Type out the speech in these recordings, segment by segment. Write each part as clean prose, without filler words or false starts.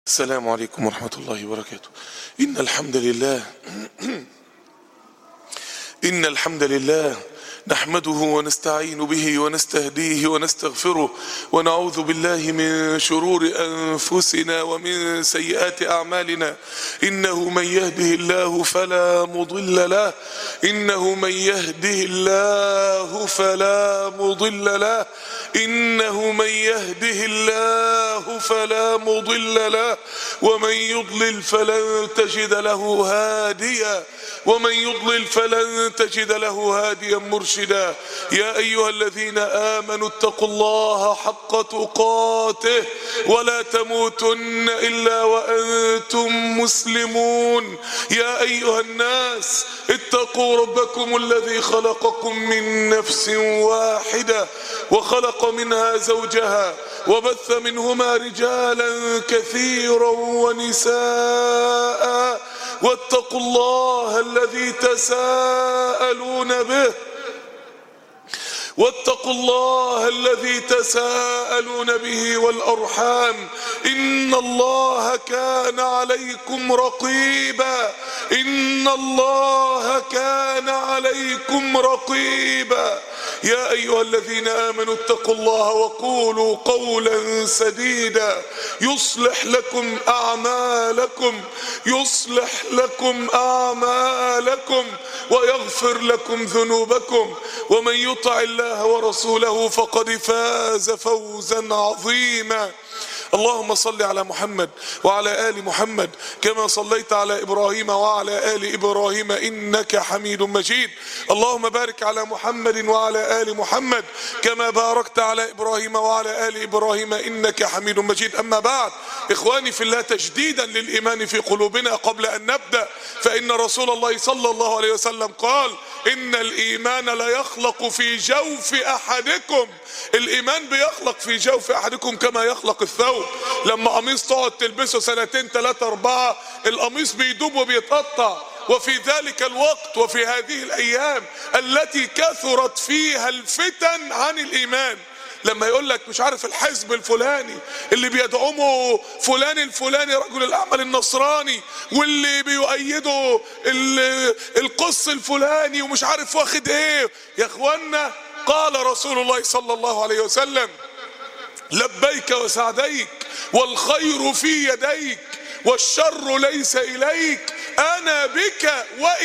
السلام عليكم ورحمة الله وبركاته. إن الحمد لله نحمده ونستعين به ونستهديه ونستغفره ونعوذ بالله من شرور أنفسنا ومن سيئات أعمالنا. إنه من يهده الله فلا مضل له إنه من يهده الله فلا مضل له إنه من يهده الله فلا مضل له ومن يضلل فلن تجد له هاديا مرشدا. يا أيها الذين آمنوا اتقوا الله حق تقاته ولا تموتن إلا وأنتم مسلمون. يا أيها الناس اتقوا ربكم الذي خلقكم من نفس واحدة وخلق منها زوجها وبث منهما رجالا كثيرا ونساء واتقوا الله الذي تساءلون به والأرحام إن الله كان عليكم رقيبا. يا أيها الذين آمنوا اتقوا الله وقولوا قولا سديدا يصلح لكم أعمالكم ويغفر لكم ذنوبكم ومن يطع الله ورسوله فقد فاز فوزا عظيما. اللهم صل على محمد وعلى آل محمد كما صليت على إبراهيم وعلى آل إبراهيم إنك حميد مجيد. اللهم بارك على محمد وعلى آل محمد كما باركت على إبراهيم وعلى آل إبراهيم إنك حميد مجيد. أما بعد، إخواني في الله، تجديدا للإيمان في قلوبنا قبل أن نبدأ، فإن رسول الله صلى الله عليه وسلم قال: إن الإيمان لا يخلق في جوف أحدكم. الإيمان بيخلق في جوف أحدكم كما يخلق الثوب. لما قميص تقعد تلبسه 2 3 4 القميص بيدوب وبيتقطع. وفي ذلك الوقت وفي هذه الأيام التي كثرت فيها الفتن عن الإيمان، لما يقول لك مش عارف الحزب الفلاني اللي بيدعمه فلان الفلاني رجل الأعمال النصراني، واللي بيؤيده القس الفلاني ومش عارف واخد ايه. يا اخوانا، قال رسول الله صلى الله عليه وسلم: لبيك وسعديك والخير في يديك والشر ليس إليك أنا بك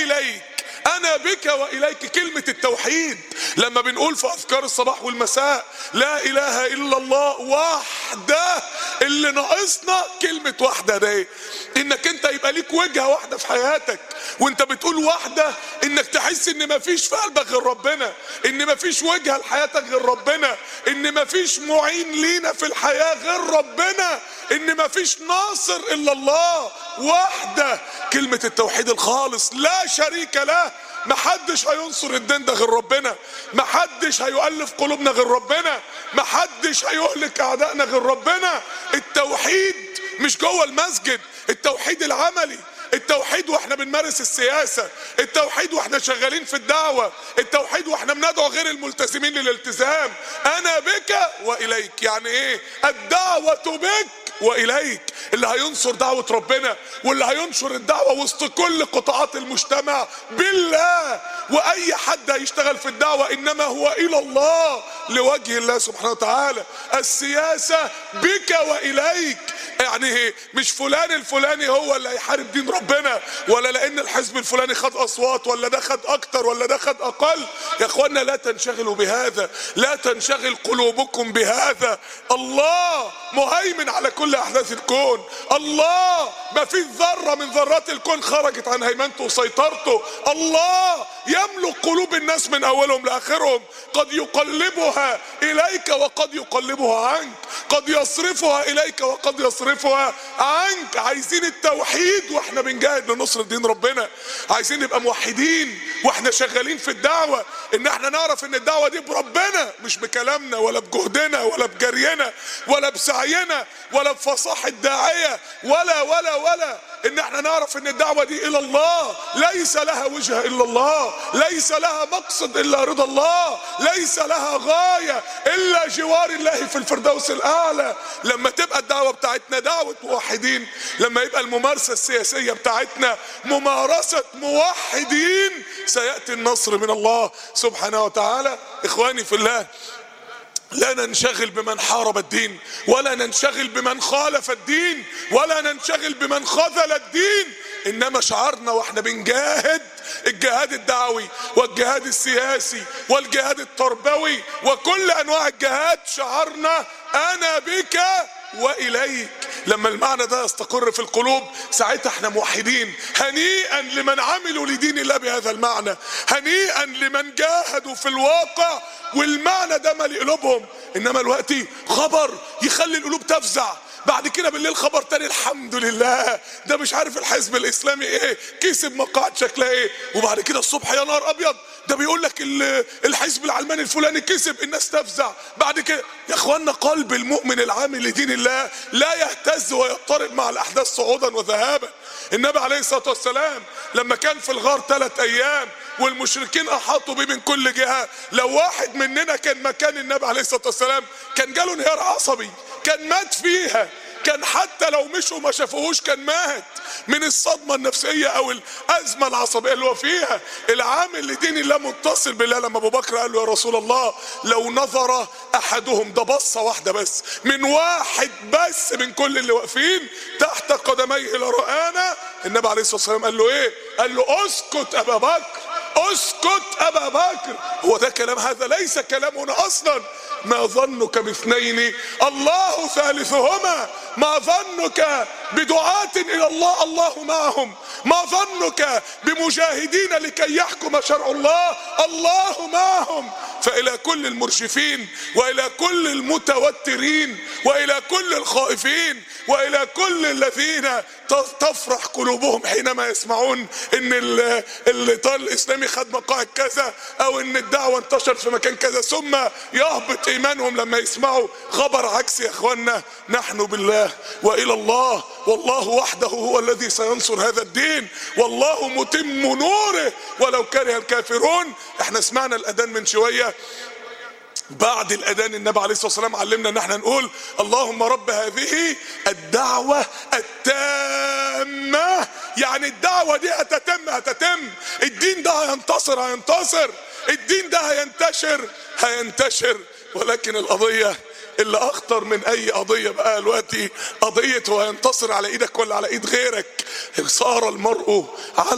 وإليك. كلمة التوحيد لما بنقول في أذكار الصباح والمساء لا إله إلا الله وحده، اللي ناقصنا كلمة وحده دي، إنك أنت يبقى ليك وجهة واحدة في حياتك. وأنت بتقول وحده، إنك تحس إن مفيش في قلبك غير ربنا، إن مفيش وجهة لحياتك غير ربنا، إن مفيش معين لينا في الحياة غير ربنا، إن مفيش ناصر إلا الله وحده. كلمة التوحيد الخالص، لا شريك له. محدش هينصر الدين ده غير ربنا، محدش هيؤلف قلوبنا غير ربنا، محدش هيهلك أعدائنا غير ربنا. التوحيد مش جوه المسجد، التوحيد العملي، التوحيد واحنا بنمارس السياسة، التوحيد واحنا شغالين في الدعوة، التوحيد واحنا بندعو غير الملتزمين للالتزام. أنا بك وإليك، يعني إيه؟ الدعوة بك وإليك. اللي هينصر دعوة ربنا واللي هينشر الدعوة وسط كل قطاعات المجتمع بالله. وأي حد هيشتغل في الدعوة إنما هو إلى الله، لوجه الله سبحانه وتعالى. السياسة بك وإليك، يعني مش فلان الفلاني هو اللي هيحارب دين ربنا، ولا لأن الحزب الفلاني خد أصوات ولا ده خد أكتر ولا ده خد أقل. يا أخوانا، لا تنشغلوا بهذا، لا تنشغل قلوبكم بهذا. الله مهيمن على كل أحداث الكون. الله ما في ذرة من ذرات الكون خرجت عن هيمنته وسيطرته. الله يملك قلوب الناس من أولهم لآخرهم، قد يقلبها إليك وقد يقلبها عنك، قد يصرفها إليك وقد يصرفها عنك. عايزين التوحيد واحنا بنجاهد لنصر دين ربنا، عايزين نبقى موحدين واحنا شغالين في الدعوة، ان احنا نعرف ان الدعوة دي بربنا، مش بكلامنا ولا بجهدنا ولا بجرينا ولا بسعينا ولا بفصاحة داعية ولا ان احنا نعرف ان الدعوة دي الى الله ليس لها وجهة الا الله، ليس لها مقصد الا رضا الله، ليس لها غاية الا جوار الله في الفردوس الاعلى. لما تبقى الدعوة بتاعتنا دعوة موحدين، لما يبقى الممارسة السياسية بتاعتنا ممارسة موحدين، سيأتي النصر من الله سبحانه وتعالى. اخواني في الله، لا ننشغل بمن حارب الدين، ولا ننشغل بمن خالف الدين، ولا ننشغل بمن خذل الدين، انما شعارنا واحنا بنجاهد الجهاد الدعوي والجهاد السياسي والجهاد التربوي وكل انواع الجهاد، شعارنا انا بك واليك. لما المعنى ده يستقر في القلوب ساعتها احنا موحدين. هنيئا لمن عملوا لدين الله بهذا المعنى، هنيئا لمن جاهدوا في الواقع والمعنى ده مالي قلوبهم. انما الوقت خبر يخلي القلوب تفزع، بعد كده بالليل خبر تاني الحمد لله ده مش عارف الحزب الاسلامي ايه كسب مقاعد شكلها ايه، وبعد كده الصبح يا نهار ابيض ده بيقول لك الحزب العلماني الفلاني كسب، الناس تفزع. بعد كده يا اخوانا قلب المؤمن العامل لدين الله لا يهتز ويضطرب مع الاحداث صعودا وذهابا. النبي عليه الصلاه والسلام لما كان في الغار 3 ايام والمشركين احاطوا بيه من كل جهه، لو واحد مننا كان مكان النبي عليه الصلاه والسلام كان جاله انهيار عصبي، كان مات فيها، كان حتى لو مشوا ما شافوهوش كان مات من الصدمه النفسيه او الازمه العصبيه اللي هو فيها. العامل لدين الله متصل بالله. لما ابو بكر قال له يا رسول الله لو نظر احدهم، ده بصه واحده بس من واحد بس من كل اللي واقفين تحت قدميه لرآنا، النبي عليه الصلاه والسلام قال له ايه؟ قال له اسكت ابا بكر، اسكت ابا بكر. هو ده كلام؟ هذا ليس كلامنا اصلا. ما ظنك باثنين الله ثالثهما، ما ظنك بدعاة الى الله الله معهم، ما ظنك بمجاهدين لكي يحكم شرع الله الله معهم. فالى كل المرشفين والى كل المتوترين والى كل الخائفين والى كل الذين تفرح قلوبهم حينما يسمعون ان الاطار الاسلامي خد مقاعد كذا او ان الدعوه انتشرت في مكان كذا، ثم يهبط ايمانهم لما يسمعوا خبر عكس. يا اخوانا نحن بالله والى الله، والله وحده هو الذي سينصر هذا الدين، والله متم نوره ولو كره الكافرون. احنا سمعنا الاذان من شويه، بعد الاذان النبي عليه الصلاه والسلام علمنا ان احنا نقول اللهم رب هذه الدعوه التامه، يعني الدعوه دي هتتم، الدين ده هينتصر، الدين ده هينتشر. ولكن القضيه اللي اخطر من اي قضيه بقى دلوقتي قضيه هو هينتصر على ايدك ولا على ايد غيرك. صار المرء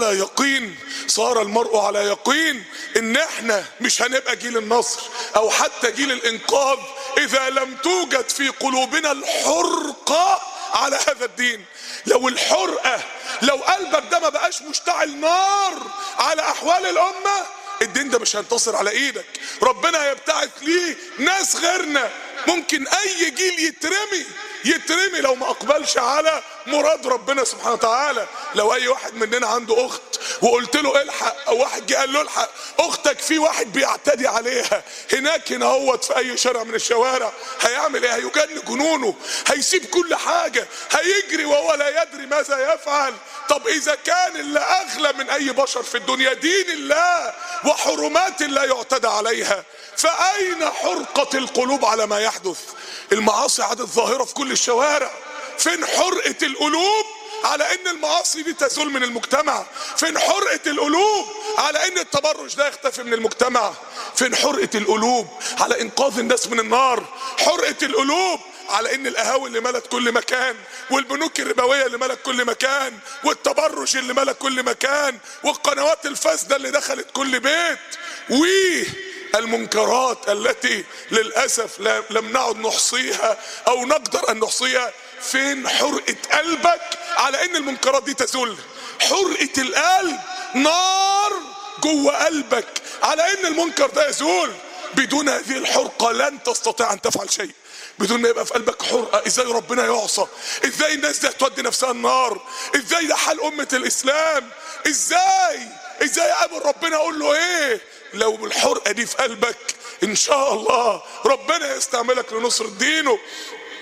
على يقين ان احنا مش هنبقى جيل النصر او حتى جيل الانقاذ اذا لم توجد في قلوبنا الحرقه على هذا الدين. لو قلبك ده ما بقاش مشتعل نار على احوال الامه، الدين ده مش هينتصر على ايدك. ربنا هيبتعث ليه ناس غيرنا. ممكن اي جيل يترمي لو ما اقبلش على مراد ربنا سبحانه وتعالى. لو اي واحد مننا عنده اخت وقلت له الحق، او واحد جه قال له الحق اختك في واحد بيعتدي عليها هنا هوت في اي شارع من الشوارع، هيعمل ايه؟ هيجن جنونه، هيسيب كل حاجه، هيجري وهو لا يدري ماذا يفعل. طب اذا كان اللي اغلى من اي بشر في الدنيا دين الله وحرمات لا يعتدى عليها، فاين حرقة القلوب على ما يحدث؟ المعاصي عادت ظاهرة في كل الشوارع. فين حرقة القلوب على ان المعاصي دي تزول من المجتمع؟ فين حرقة القلوب على ان التبرج ده يختفي من المجتمع؟ فين حرقة القلوب على انقاذ الناس من النار؟ حرقة القلوب على ان القهاوي اللي ملت كل مكان، والبنوك الربويه اللي ملت كل مكان، والتبرج اللي ملت كل مكان، والقنوات الفاسده اللي دخلت كل بيت، والمنكرات التي للاسف لم نعد نحصيها او نقدر ان نحصيها. فين حرقة قلبك على ان المنكرات دي تزول؟ حرقة القلب نار جوه قلبك على ان المنكر ده يزول. بدون هذه الحرقة لن تستطيع ان تفعل شيء. بدون ما يبقى في قلبك حرقة، ازاي ربنا يعصى؟ ازاي الناس دي هتودي نفسها النار؟ ازاي ده حال امة الاسلام؟ ازاي اقابل ربنا اقول له ايه؟ لو الحرقة دي في قلبك ان شاء الله ربنا يستعملك لنصر دينه.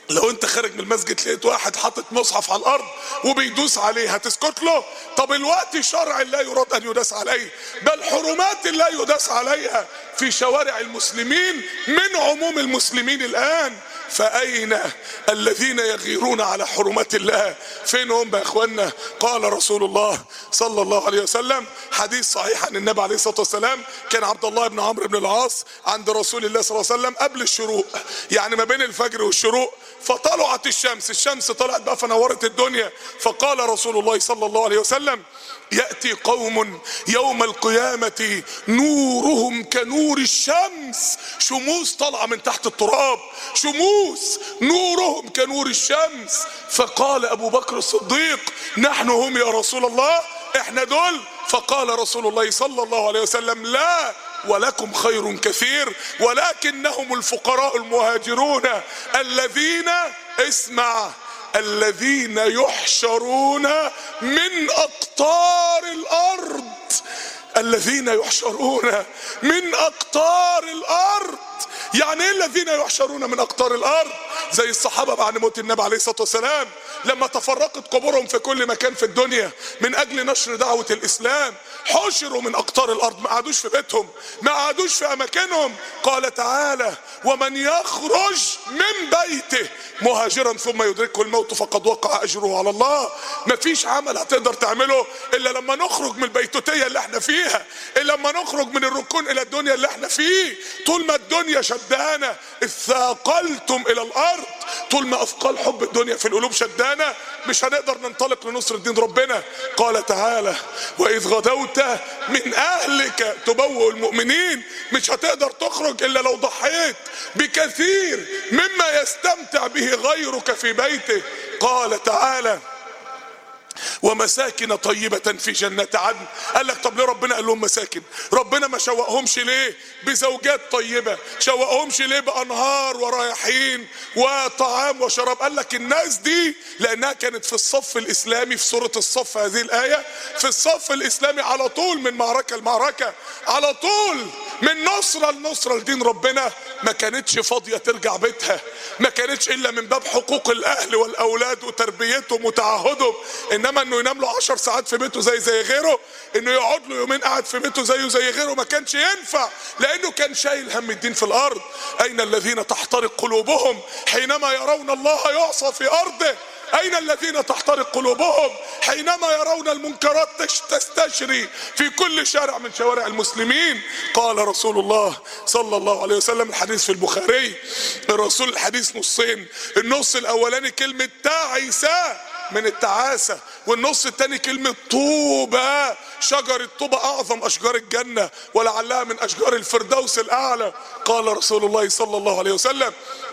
لو انت خارج من المسجد لقيت واحد حاطط مصحف على الارض وبيدوس عليه، هتسكت له؟ طب الوقت شرع لا يراد ان يداس عليه، بل حرمات لا يداس عليها في شوارع المسلمين من عموم المسلمين الان. فأين الذين يغيرون على حرمات الله؟ فين هم يا اخوانا؟ قال رسول الله صلى الله عليه وسلم، حديث صحيح عن النبي عليه الصلاة والسلام، كان عبد الله بن عمرو بن العاص عند رسول الله صلى الله عليه وسلم قبل الشروق، يعني ما بين الفجر والشروق، فطلعت الشمس طلعت بقى فنورت الدنيا، فقال رسول الله صلى الله عليه وسلم: يأتي قوم يوم القيامة نورهم كنور الشمس، شموس طالعة من تحت التراب، شموس نورهم كنور الشمس. فقال أبو بكر الصديق: نحن هم يا رسول الله، احنا دول؟ فقال رسول الله صلى الله عليه وسلم: لا، ولكم خير كثير، ولكنهم الفقراء المهاجرون الذين، اسمع، الذين يحشرون من أقطار الأرض، الذين يحشرون من أقطار الأرض. يعني ايه الذين يحشرون من أقطار الأرض؟ زي الصحابة بعد موت النبي عليه الصلاة والسلام لما تفرقت قبورهم في كل مكان في الدنيا من أجل نشر دعوة الإسلام، حشروا من أقطار الأرض، ما قعدوش في بيتهم، ما قعدوش في أماكنهم. قال تعالى: ومن يخرج من بيته مهاجرا ثم يدركه الموت فقد وقع أجره على الله. مفيش عمل هتقدر تعمله إلا لما نخرج من البيتوتية اللي احنا فيها، إلا لما نخرج من الركون إلى الدنيا اللي احنا فيه. طول ما الدنيا شدانا اثاقلتم إلى الأرض، طول ما أثقال حب الدنيا في القلوب شدانا مش هنقدر ننطلق لنصر الدين ربنا. قال تعالى: وإذ غدوت من أهلك تبوئ المؤمنين، مش هتقدر تخرج إلا لو ضحيت بكثير مما يستمتع به غيرك في بيته. قال تعالى: ومساكن طيبة في جنات عدن. قال لك طب ليه ربنا قال لهم مساكن؟ ربنا ما شوقهمش ليه بزوجات طيبة؟ شوقهمش ليه بأنهار ورياحين وطعام وشراب؟ قال لك الناس دي لأنها كانت في الصف الإسلامي، في سورة الصف هذه الآية، في الصف الإسلامي على طول، من معركة لمعركة، على طول من نصرة لنصرة لدين ربنا، ما كانتش فاضية ترجع بيتها، ما كانتش إلا من باب حقوق الأهل والأولاد وتربيتهم وتعهدهم. انما انه ينام له 10 ساعات في بيته زي غيره، انه يقعد له يومين قاعد في بيته زي غيره، ما كانش ينفع، لانه كان شايل هم الدين في الارض. اين الذين تحترق قلوبهم حينما يرون الله يعصى في ارضه؟ اين الذين تحترق قلوبهم حينما يرون المنكرات تستشري في كل شارع من شوارع المسلمين؟ قال رسول الله صلى الله عليه وسلم، الحديث في البخاري، الرسول الحديث نصين، النص الاولاني كلمة تعيسى من التعاسة، والنص التاني كلمة طوبى، شجر الطوبى أعظم أشجار الجنة ولعلها من أشجار الفردوس الأعلى. قال رسول الله صلى الله عليه وسلم: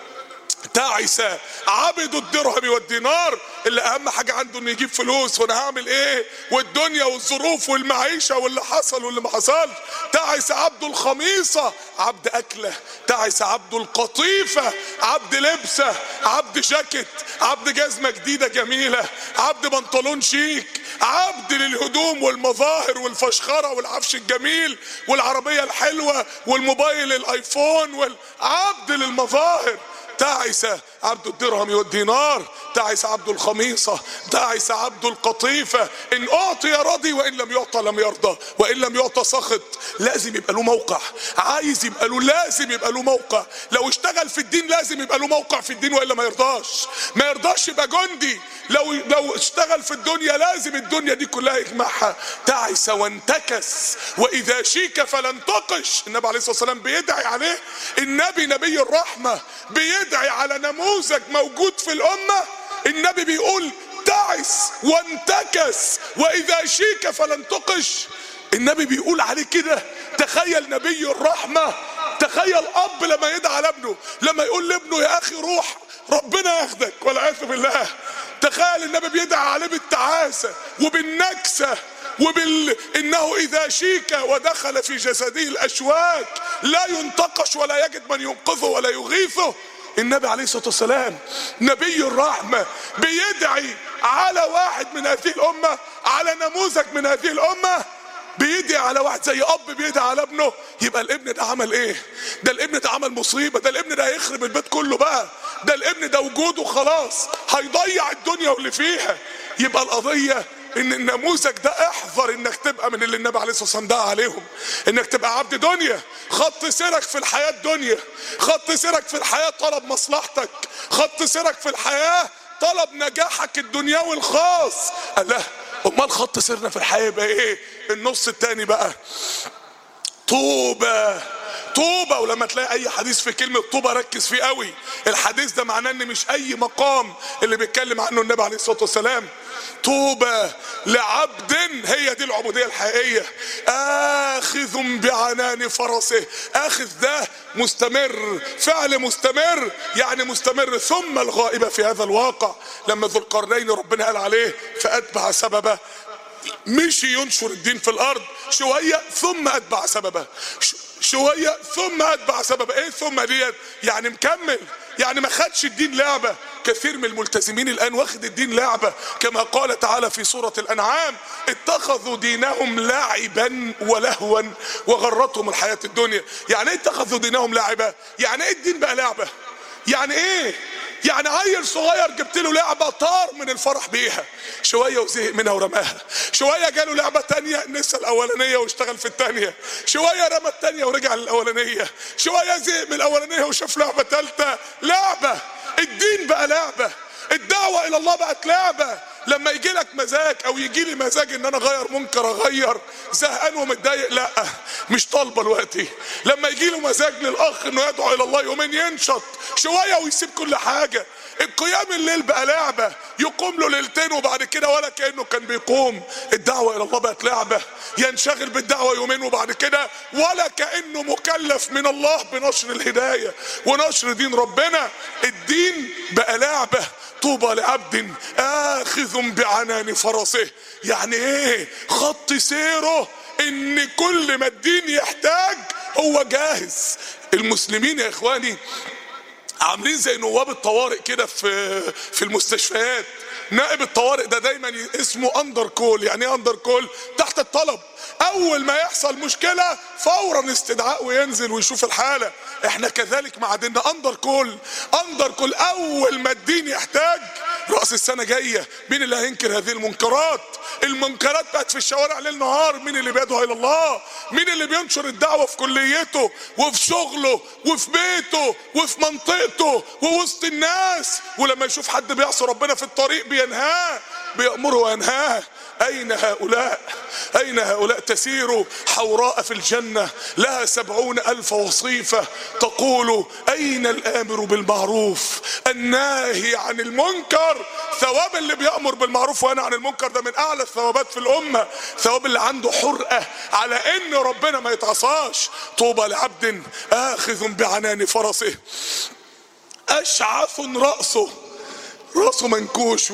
تعس عبد الدرهم والدينار، اللي اهم حاجة عنده انه يجيب فلوس، وانا هعمل ايه، والدنيا والظروف والمعيشة واللي حصل واللي ما حصلش. تعس عبد الخميصة، عبد اكلة. تعس عبد القطيفة، عبد لبسة، عبد جاكيت، عبد جزمة جديدة جميلة، عبد بنطلون شيك، عبد للهدوم والمظاهر والفشخرة والعفش الجميل والعربية الحلوة والموبايل الايفون، والعبد للمظاهر. تعس عبد الدرهم والدينار، تعس عبد الخميصة، تعس عبد القطيفة. إن أعطي رضي وإن لم يعطى لم يرضى، وإن لم يعطى سخط. لازم يبقى له موقع، عايز يبقى له، لازم يبقى له موقع. لو اشتغل في الدين لازم يبقى له موقع في الدين، وإلا ما يرضاش يبقى جندي. لو اشتغل في الدنيا لازم الدنيا دي كلها يجمعها. تعس وانتكس، وإذا شيك فلن تقش. النبي عليه الصلاة والسلام بيدعي عليه، النبي نبي الرحمة بيدعي على نموذج موجود في الأمة. النبي بيقول تعس وانتكس وإذا شيك فلن تقش. النبي بيقول عليه كده. تخيل نبي الرحمة، تخيل أب لما يدعي على ابنه، لما يقول لابنه يا أخي روح ربنا ياخدك والعياذ بالله. تخيل النبي بيدعي عليه بالتعاسة وبالنكسة إنه إذا شيك ودخل في جسده الأشواك لا ينتقش ولا يجد من ينقذه ولا يغيثه. النبي عليه الصلاة والسلام نبي الرحمة بيدعي على واحد من هذه الأمة، على نموذج من هذه الأمة. بيدعي على واحد، زي اب بيدعي على ابنه، يبقى الابن ده عمل ايه؟ ده الابن ده عمل مصيبه، ده الابن ده هيخرب البيت كله بقى، ده الابن ده وجوده خلاص هيضيع الدنيا واللي فيها. يبقى القضيه ان النموذج ده احذر انك تبقى من اللي النبي عليه الصلاه والسلام دعا عليهم، انك تبقى عبد دنيا. خط سيرك في الحياه الدنيا، خط سيرك في الحياه طلب مصلحتك، خط سيرك في الحياه طلب نجاحك الدنيوي الخاص. الله، امال خط سيرنا في الحياه يبقى ايه؟ النص التاني بقى طوبى. طوبى، ولما تلاقي اي حديث في كلمه طوبى ركز فيه قوي. الحديث ده معناه ان مش اي مقام اللي بيتكلم عنه النبي عليه الصلاه والسلام. طوبى لعبد، هي دي العبوديه الحقيقيه، اخذ بعنان فرسه. اخذ ده مستمر، فعل مستمر، يعني مستمر. ثم الغائبه في هذا الواقع، لما ذو القرنين ربنا قال عليه فاتبع سببه، مشي ينشر الدين في الارض شويه ثم اتبع سببه، شويه ثم اتبع سببه. ايه ثم ديت؟ يعني مكمل، يعني ما خدش الدين لعبه. كثير من الملتزمين الان واخد الدين لعبه، كما قال تعالى في سوره الانعام اتخذوا دينهم لعبا ولهوا وغرتهم الحياه الدنيا. يعني ايه اتخذوا دينهم لعبه؟ يعني ايه الدين بقى لعبه؟ يعني ايه؟ يعني عيل صغير جبت له لعبه طار من الفرح بيها، شويه وزهق منها ورماها، شويه جاله لعبه تانية نسى الاولانيه واشتغل في التانية، شويه رمى التانية ورجع للاولانيه، شويه زهق من الاولانيه وشاف لعبه تالتة. لعبه، الدين بقى لعبه، الدعوه الى الله بقت لعبه. لما يجي لك مزاج او يجي لي مزاج ان انا اغير منكر اغير، زهقان ومتضايق لا مش طالبه دلوقتي. لما يجي له مزاج للاخ انه يدعو الى الله يومين ينشط شويه ويسيب كل حاجه. القيام الليل بقى لعبه، يقوم له ليلتين وبعد كده ولا كانه كان بيقوم. الدعوه الى الله بقت لعبه، ينشغل بالدعوه يومين وبعد كده ولا كانه مكلف من الله بنشر الهدايه ونشر دين ربنا. الدين بقى لعبه. طوبى لعبد آخذ بعنان فرسه. يعني ايه؟ خط سيره ان كل ما الدين يحتاج هو جاهز. المسلمين يا اخواني عاملين زي نواب الطوارئ كده في المستشفيات. نائب الطوارئ ده دايما اسمه اندر كول. يعني ايه اندر كول؟ تحت الطلب. اول ما يحصل مشكلة فورا استدعاء وينزل ويشوف الحالة. احنا كذلك مع ديننا اندر كول. اندر كول، اول ما الدين يحتاج. رأس السنة جاية، مين اللي هينكر هذه المنكرات؟ المنكرات بقت في الشوارع ليل نهار. مين اللي بيدعو الى الله؟ مين اللي بينشر الدعوة في كليته وفي شغله وفي بيته وفي منطقته ووسط الناس؟ ولما يشوف حد بيعصي ربنا في الطريق بينهاه، بيأمره وينهاه. أين هؤلاء؟ أين هؤلاء؟ تسير حوراء في الجنة لها 70,000 وصيفة تقول أين الآمر بالمعروف الناهي عن المنكر؟ ثواب اللي بيأمر بالمعروف وينهى عن المنكر ده من أعلى الثوابات في الأمة. ثواب اللي عنده حرقة على إن ربنا ما يتعصاش. طوبى لعبد آخذ بعنان فرسه أشعث رأسه منكوش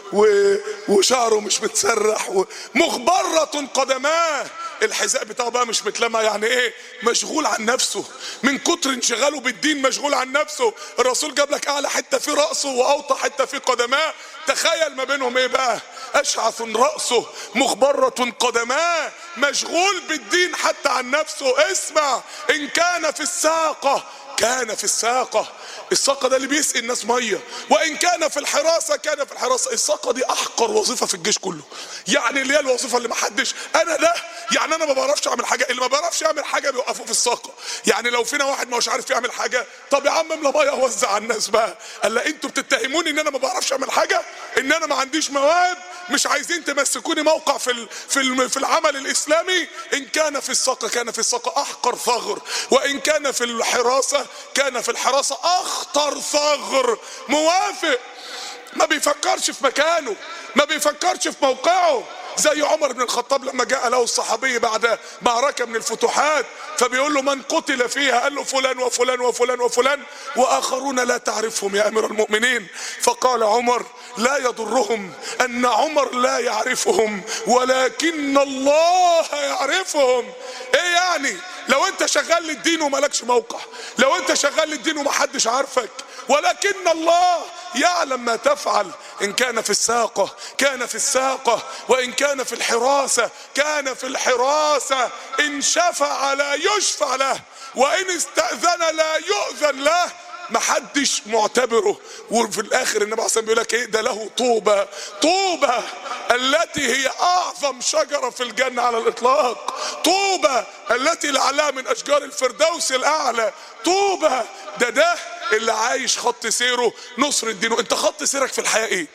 وشعره مش متسرح مغبرة قدماه. الحذاء بتاعه بقى مش متلمع. يعني ايه؟ مشغول عن نفسه، من كتر انشغاله بالدين مشغول عن نفسه. الرسول جاب لك اعلى حته في راسه واوطى حته في قدماه، تخيل ما بينهم ايه بقى؟ اشعث راسه مغبرة قدماه، مشغول بالدين حتى عن نفسه. اسمع، ان كان في الساقة كان في الساقة. الساقة ده اللي بيسقي الناس ميه. وان كان في الحراسة كان في الحراسة. الساقة دي احقر وظيفة في الجيش كله. يعني اللي هي الوظيفة اللي محدش، انا ده يعني انا ما بعرفش اعمل حاجة. اللي ما بعرفش يعمل حاجة بيوقفوه في الساقة. يعني لو فينا واحد ما هوش عارف يعمل حاجة، طب يا عم املى ميه ووزع على الناس بقى. قال لا انتوا بتتهموني ان انا ما بعرفش اعمل حاجة، ان انا ما عنديش مواهب، مش عايزين تمسكوني موقع في العمل الاسلامي. ان كان في الساقة كان في الساقة احقر ثغر، وان كان في الحراسة كان في الحراسة اخطر ثغر. موافق، ما بيفكرش في مكانه، ما بيفكرش في موقعه. زي عمر بن الخطاب لما جاء له الصحابي بعد معركة من الفتوحات، فبيقول له من قتل فيها؟ قال له فلان وفلان وفلان وفلان واخرون لا تعرفهم يا امير المؤمنين. فقال عمر لا يضرهم ان عمر لا يعرفهم ولكن الله يعرفهم. ايه يعني لو انت شغال للدين ومالكش موقع، لو انت شغال للدين ومحدش عارفك، ولكن الله يعلم ما تفعل. إن كان في الساقة كان في الساقة، وإن كان في الحراسة كان في الحراسة، إن شفع لا يشفع له، وإن استأذن لا يؤذن له. محدش معتبره. وفي الآخر النبي عليه الصلاة والسلام بيقول لك إيه؟ ده له طوبى، طوبى التي هي أعظم شجرة في الجنة على الإطلاق، طوبى التي لعلها من أشجار الفردوس الأعلى، طوبى. ده اللي عايش خط سيره نصر الدين. انت خط سيرك في الحياة ايه؟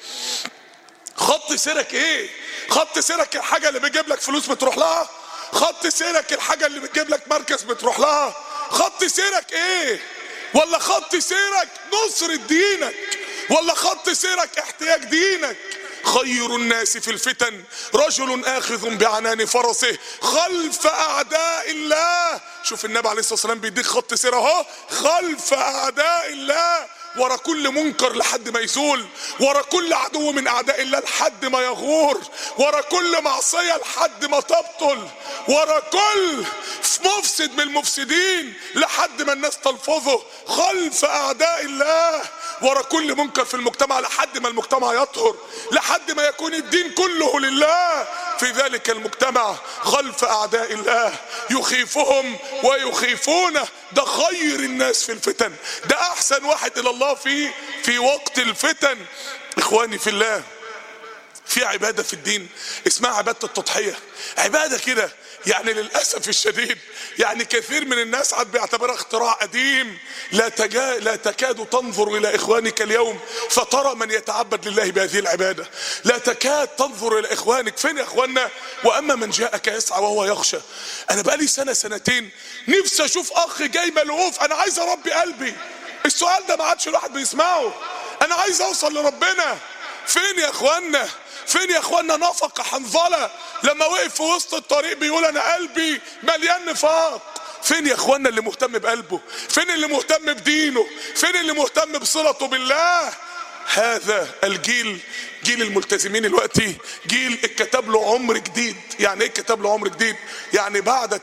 خط سيرك ايه؟ خط سيرك الحاجة اللي بيجيب لك فلوس بتروح لها؟ خط سيرك الحاجة اللي بتجيب لك مركز بتروح لها؟ خط سيرك ايه؟ ولا خط سيرك نصر دينك؟ ولا خط سيرك احتياج دينك؟ خير الناس في الفتن رجل آخذ بعنان فرسه خلف أعداء الله. شوف النبي عليه الصلاة والسلام بيديك خط سير اهو، خلف أعداء الله، ورا كل منكر لحد ما يزول، ورا كل عدو من أعداء الله لحد ما يغور، ورا كل معصية لحد ما تبطل، ورا كل مفسد من المفسدين لحد ما الناس تلفظه، خلف أعداء الله، ورا كل منكر في المجتمع لحد ما المجتمع يطهر، لحد ما يكون الدين كله لله في ذلك المجتمع، خلف أعداء الله يخيفهم ويخيفونه. ده خير الناس في الفتن، ده أحسن واحد إلى الله في وقت الفتن. إخواني في الله، في عبادة في الدين اسمها عبادة التضحية، عبادة كده يعني للأسف الشديد يعني كثير من الناس عاد بيعتبرها اختراع قديم. لا تكاد تنظر إلى إخوانك اليوم فترى من يتعبد لله بهذه العبادة، لا تكاد تنظر إلى إخوانك. فين يا إخواننا؟ وأما من جاءك يسعى وهو يخشى. أنا بقالي سنة سنتين نفسي أشوف أخ جاي ملهوف، أنا عايز أربي قلبي. السؤال ده ما عادش الواحد بيسمعه، أنا عايز أوصل لربنا. فين يا إخواننا؟ فين يا إخواننا نفق حنظلة لما وقف في وسط الطريق بيقول أنا قلبي مليان نفاق؟ فين يا إخواننا اللي مهتم بقلبه؟ فين اللي مهتم بدينه؟ فين اللي مهتم بصلته بالله؟ هذا الجيل، جيل الملتزمين دلوقتي، جيل اتكتب له عمر جديد. يعني ايه اتكتب له عمر جديد؟ يعني بعد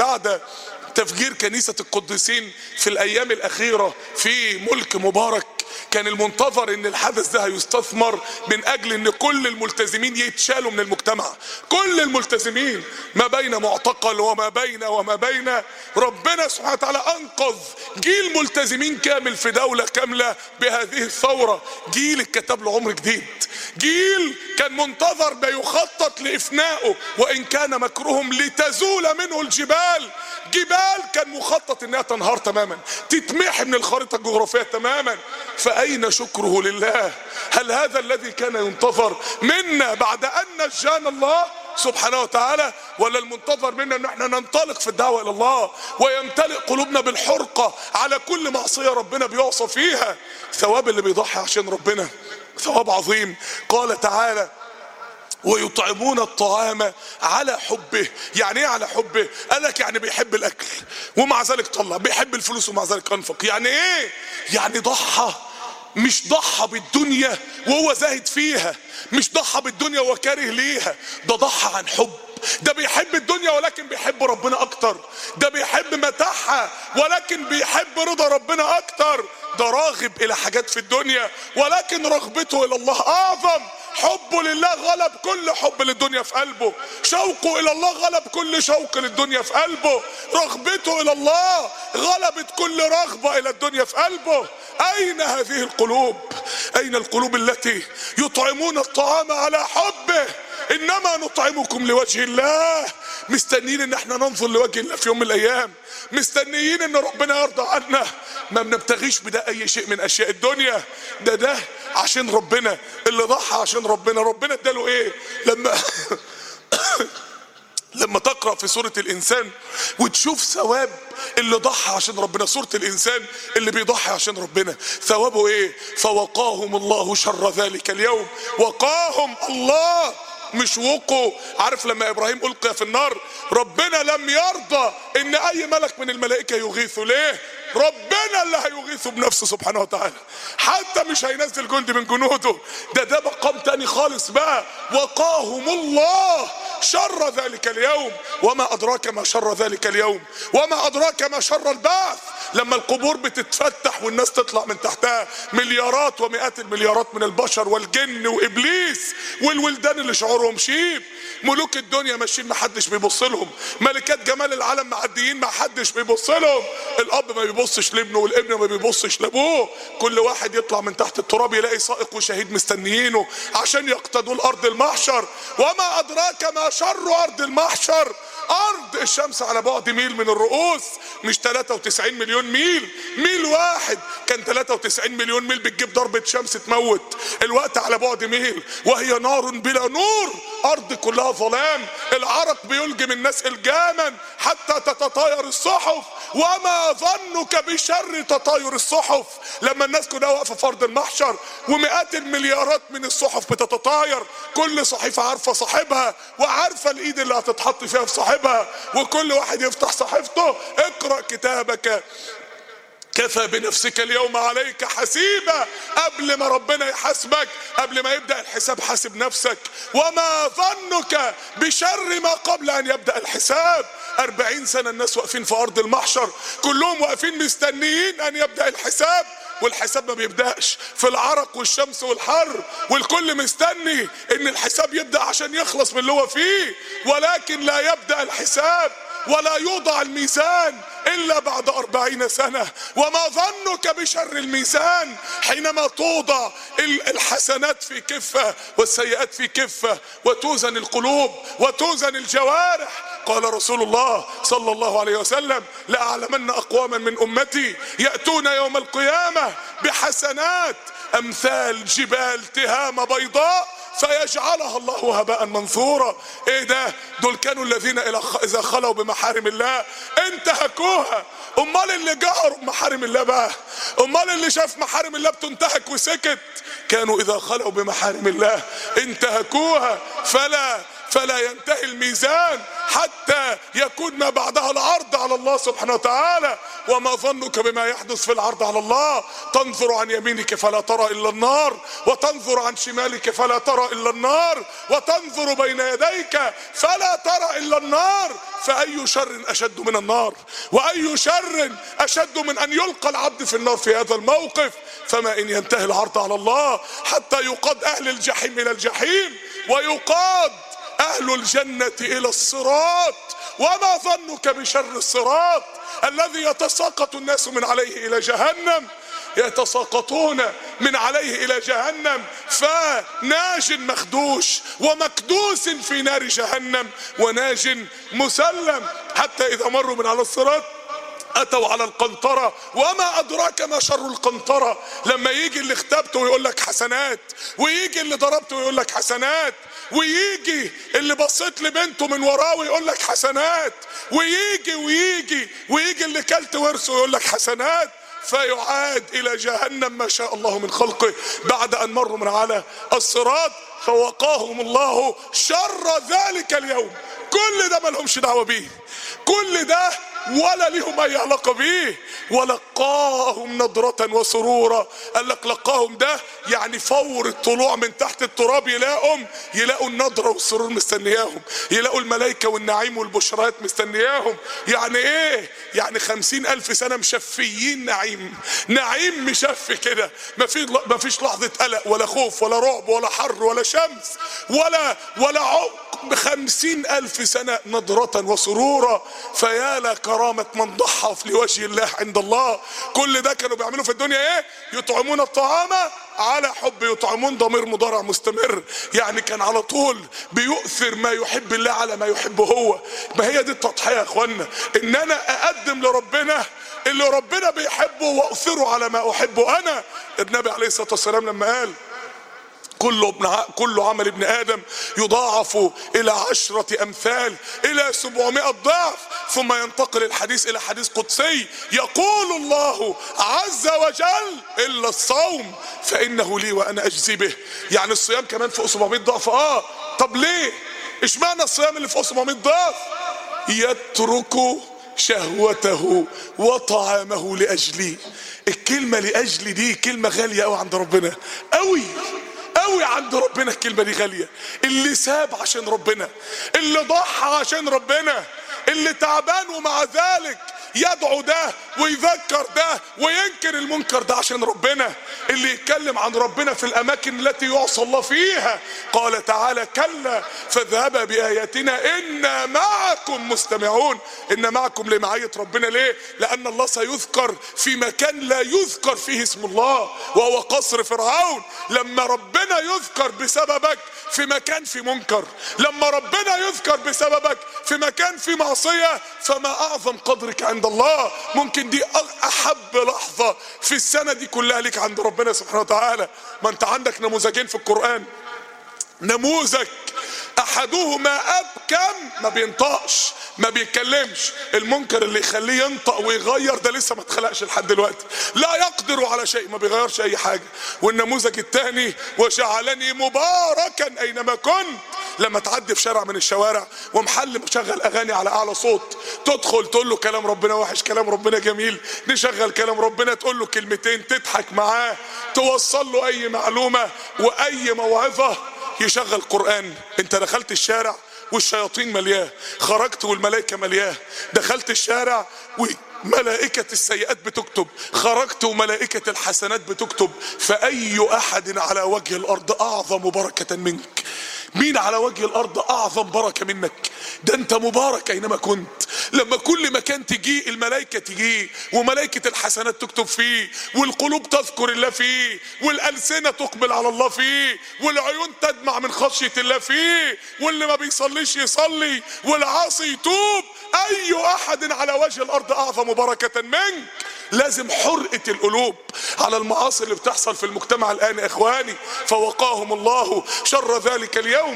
تفجير كنيسة القديسين في الأيام الأخيرة في ملك مبارك، كان المنتظر ان الحدث ده هيستثمر من اجل ان كل الملتزمين يتشالوا من المجتمع، كل الملتزمين ما بين معتقل وما بين ربنا سبحانه وتعالى انقذ جيل ملتزمين كامل في دولة كاملة بهذه الثورة. جيل اتكتب له عمر جديد، جيل كان منتظر ده يخطط لإفنائه، وإن كان مكرهم لتزول منه الجبال. جبال كان مخطط انها تنهار تماما، تتمحي من الخريطة الجغرافية تماما. فأين شكره لله؟ هل هذا الذي كان ينتظر منا بعد أن نجانا الله سبحانه وتعالى، ولا المنتظر منا ان احنا ننطلق في الدعوة الى الله ويمتلئ قلوبنا بالحرقة على كل معصية ربنا بيعصى فيها؟ ثواب اللي بيضحي عشان ربنا ثواب عظيم. قال تعالى ويطعمون الطعام على حبه. يعني ايه على حبه؟ قالك يعني بيحب الاكل ومع ذلك طلع، بيحب الفلوس ومع ذلك انفق. يعني ايه؟ يعني ضحى، مش ضحى بالدنيا وهو زاهد فيها، مش ضحى بالدنيا وهو كاره ليها، ده ضحى عن حب. ده بيحب الدنيا ولكن بيحب ربنا اكتر، ده بيحب متاعها ولكن بيحب رضا ربنا اكتر، ده راغب الى حاجات في الدنيا ولكن رغبته الى الله اعظم. حبه لله غلب كل حب للدنيا في قلبه، شوقه الى الله غلب كل شوق للدنيا في قلبه، رغبته الى الله غلبت كل رغبة الى الدنيا في قلبه. اين هذه القلوب؟ اين القلوب التي يطعمون الطعام على حبه؟ انما نطعمكم لوجه الله. مستنيين ان احنا ننظر لوجه الله في يوم من الايام، مستنيين ان ربنا يرضى عنا، ما بنبتغيش بده اي شيء من اشياء الدنيا. ده عشان ربنا، اللي ضحى عشان ربنا اداله ايه؟ لما تقرأ في سورة الإنسان وتشوف ثواب اللي ضحى عشان ربنا، سورة الإنسان اللي بيضحي عشان ربنا ثوابه ايه؟ فوقاهم الله شر ذلك اليوم. وقاهم الله، مش وقوا. عارف لما إبراهيم ألقي في النار ربنا لم يرضى ان اي ملك من الملائكة يغيثه. ليه؟ ربنا اللي هيغيثه بنفسه سبحانه وتعالى، حتى مش هينزل جندي من جنوده. ده مقام تاني خالص بقى. وقاهم الله شر ذلك اليوم. وما أدراك ما شر ذلك اليوم، وما أدراك ما شر البعث. لما القبور بتتفتح والناس تطلع من تحتها مليارات ومئات المليارات من البشر والجن وإبليس والولدان اللي شعورهم شيب. ملوك الدنيا ماشيين محدش بيبص لهم، ملكات جمال العالم معديين محدش بيبص لهم. الأب ما بيبصش لابنه والابن ما بيبصش لابوه. كل واحد يطلع من تحت التراب يلاقي سائق وشهيد مستنيينه عشان يقتادوا الأرض المحشر. وما أدراك ما شر أرض المحشر. أرض الشمس على بعد ميل من الرؤوس، مش 93 مليون ميل. ميل واحد كان 93 مليون ميل بتجيب ضربة شمس تموت. الوقت على بعد ميل وهي نار بلا نور. أرض كلها ظلام، العرق بيلجم الناس إلجاما حتى تتطاير الصحف. وما ظنك بشر تطاير الصحف. لما الناس كلها واقفة في أرض المحشر ومئات المليارات من الصحف بتتطاير، كل صحيفة عارفة صاحبها وعارفة الإيد اللي هتتحط فيها في صاحبها، وكل واحد يفتح صحيفته اقرأ كتابك كفى بنفسك اليوم عليك حسيبا. قبل ما ربنا يحاسبك، قبل ما يبدأ الحساب حاسب نفسك. وما ظنك بشر ما قبل أن يبدأ الحساب. 40 سنة الناس واقفين في أرض المحشر كلهم واقفين مستنيين أن يبدأ الحساب، والحساب ما بيبدأش في العرق والشمس والحر، والكل مستني ان الحساب يبدأ عشان يخلص من اللي هو فيه، ولكن لا يبدأ الحساب ولا يوضع الميزان إلا بعد 40 سنة. وما ظنك بشر الميزان حينما توضع الحسنات في كفة والسيئات في كفة وتوزن القلوب وتوزن الجوارح. قال رسول الله صلى الله عليه وسلم: لأعلمن أقواما من أمتي يأتون يوم القيامة بحسنات أمثال جبال تهامة بيضاء فيجعلها الله هباء منثورا. ايه ده؟ دول كانوا الذين اذا خلوا بمحارم الله انتهكوها. امال اللي جهروا بمحارم الله بقى، امال اللي شاف محارم الله بتنتهك وسكت، كانوا اذا خلوا بمحارم الله انتهكوها. فلا ينتهي الميزان حتى يكون ما بعدها العرض على الله سبحانه وتعالى. وما ظنك بما يحدث في العرض على الله؟ تنظر عن يمينك فلا ترى إلا النار، وتنظر عن شمالك فلا ترى إلا النار، وتنظر بين يديك فلا ترى إلا النار. فأي شر أشد من النار، وأي شر أشد من أن يلقى العبد في النار في هذا الموقف. فما إن ينتهي العرض على الله حتى يقاد أهل الجحيم إلى الجحيم ويقاد أهل الجنة إلى الصراط. وما ظنك بشر الصراط الذي يتساقط الناس من عليه إلى جهنم، يتساقطون من عليه إلى جهنم، فناج مخدوش ومكدوس في نار جهنم وناج مسلم. حتى إذا مروا من على الصراط أتوا على القنطرة. وما أدراك ما شر القنطرة؟ لما يجي اللي اختبته ويقول لك حسنات، ويجي اللي ضربته ويقول لك حسنات، ويجي اللي بصيت لبنته من وراه ويقول لك حسنات، ويجي اللي كلت ورثه ويقول لك حسنات، فيعاد إلى جهنم ما شاء الله من خلقه بعد أن مروا من على الصراط. فوقاهم الله شر ذلك اليوم. كل ده ما لهمش دعوة بيه، كل ده ولا لهم اي علاقه بيه. ولقاهم نضرة وسرورا. قال لك لقاهم ده يعني فور الطلوع من تحت التراب يلاقوا النضرة والسرور مستنياهم، يلاقوا الملائكة والنعيم والبشرات مستنياهم. يعني ايه؟ يعني 50,000 سنة مشفيين نعيم مشفي كده، ما فيش لحظة قلق ولا خوف ولا رعب ولا حر ولا شمس ولا عمق. ب50,000 سنة نضرة وسرورا. فيا لكرامة من ضحى لوجه الله عند الله. كل ده كانوا بيعملوا في الدنيا ايه؟ يطعمون الطعام على حب. يطعمون ضمير مضارع مستمر، يعني كان على طول بيؤثر ما يحب الله على ما يحبه هو. ما هي دي التضحية يا اخوانا، ان انا اقدم لربنا اللي ربنا بيحبه واؤثره على ما احبه انا. النبي عليه الصلاة والسلام لما قال كل عمل ابن آدم يضاعف إلى 10 أمثال إلى 700 ضعف، ثم ينتقل الحديث إلى حديث قدسي يقول الله عز وجل: إلا الصوم فإنه لي وأنا أجزي به. يعني الصيام كمان فوق 700 ضعف. طب ليه؟ اشمعنى الصيام اللي فوق 700 ضعف؟ يترك شهوته وطعامه لأجلي. الكلمة لأجلي دي كلمة غالية قوي عند ربنا، قوي قوي عند ربنا الكلمة دي غالية. اللي ساب عشان ربنا، اللي ضحى عشان ربنا، اللي تعبان ومع ذلك يدعو ده ويذكر ده وينكر المنكر ده عشان ربنا، اللي يتكلم عن ربنا في الاماكن التي يعصى الله فيها. قال تعالى: كلا فاذهبا باياتنا انا معكم مستمعون. ان معكم لمعية ربنا. ليه؟ لان الله سيذكر في مكان لا يذكر فيه اسم الله، وهو قصر فرعون. لما ربنا يذكر بسببك في مكان في منكر، لما ربنا يذكر بسببك في مكان في معصية، فما اعظم قدرك عند الله. ممكن دي احب لحظة في السنة دي كلها لك عند ربنا سبحانه وتعالى. ما انت عندك نموذجين في القرآن. نموذج احدهما ابكم، ما بينطقش ما بيتكلمش، المنكر اللي يخليه ينطق ويغير ده لسه ما اتخلقش لحد دلوقتي، لا يقدر على شيء، ما بيغيرش اي حاجة. والنموذج الثاني: وجعلني مباركا اينما كنت. لما تعدي في شارع من الشوارع ومحل مشغل اغاني على اعلى صوت، تدخل تقول له كلام ربنا وحش، كلام ربنا جميل، نشغل كلام ربنا، تقول له كلمتين، تضحك معاه، توصل له اي معلومة واي موعظة، يشغل قرآن. انت دخلت الشارع والشياطين ملياه، خرجت والملائكة ملياه. دخلت الشارع وملائكة السيئات بتكتب، خرجت وملائكة الحسنات بتكتب. فأي أحد على وجه الأرض أعظم بركة منك؟ مين على وجه الأرض أعظم بركة منك؟ ده أنت مبارك أينما كنت. لما كل مكان تجي الملائكة تجي، وملائكة الحسنات تكتب فيه، والقلوب تذكر الله فيه، والألسنة تقبل على الله فيه، والعيون تدمع من خشية الله فيه، واللي ما بيصليش يصلي، والعاصي يتوب. أي أحد على وجه الأرض أعظم بركة منك؟ لازم حرقة القلوب على المعاصي اللي بتحصل في المجتمع الآن يا إخواني. فوقاهم الله شر ذلك اليوم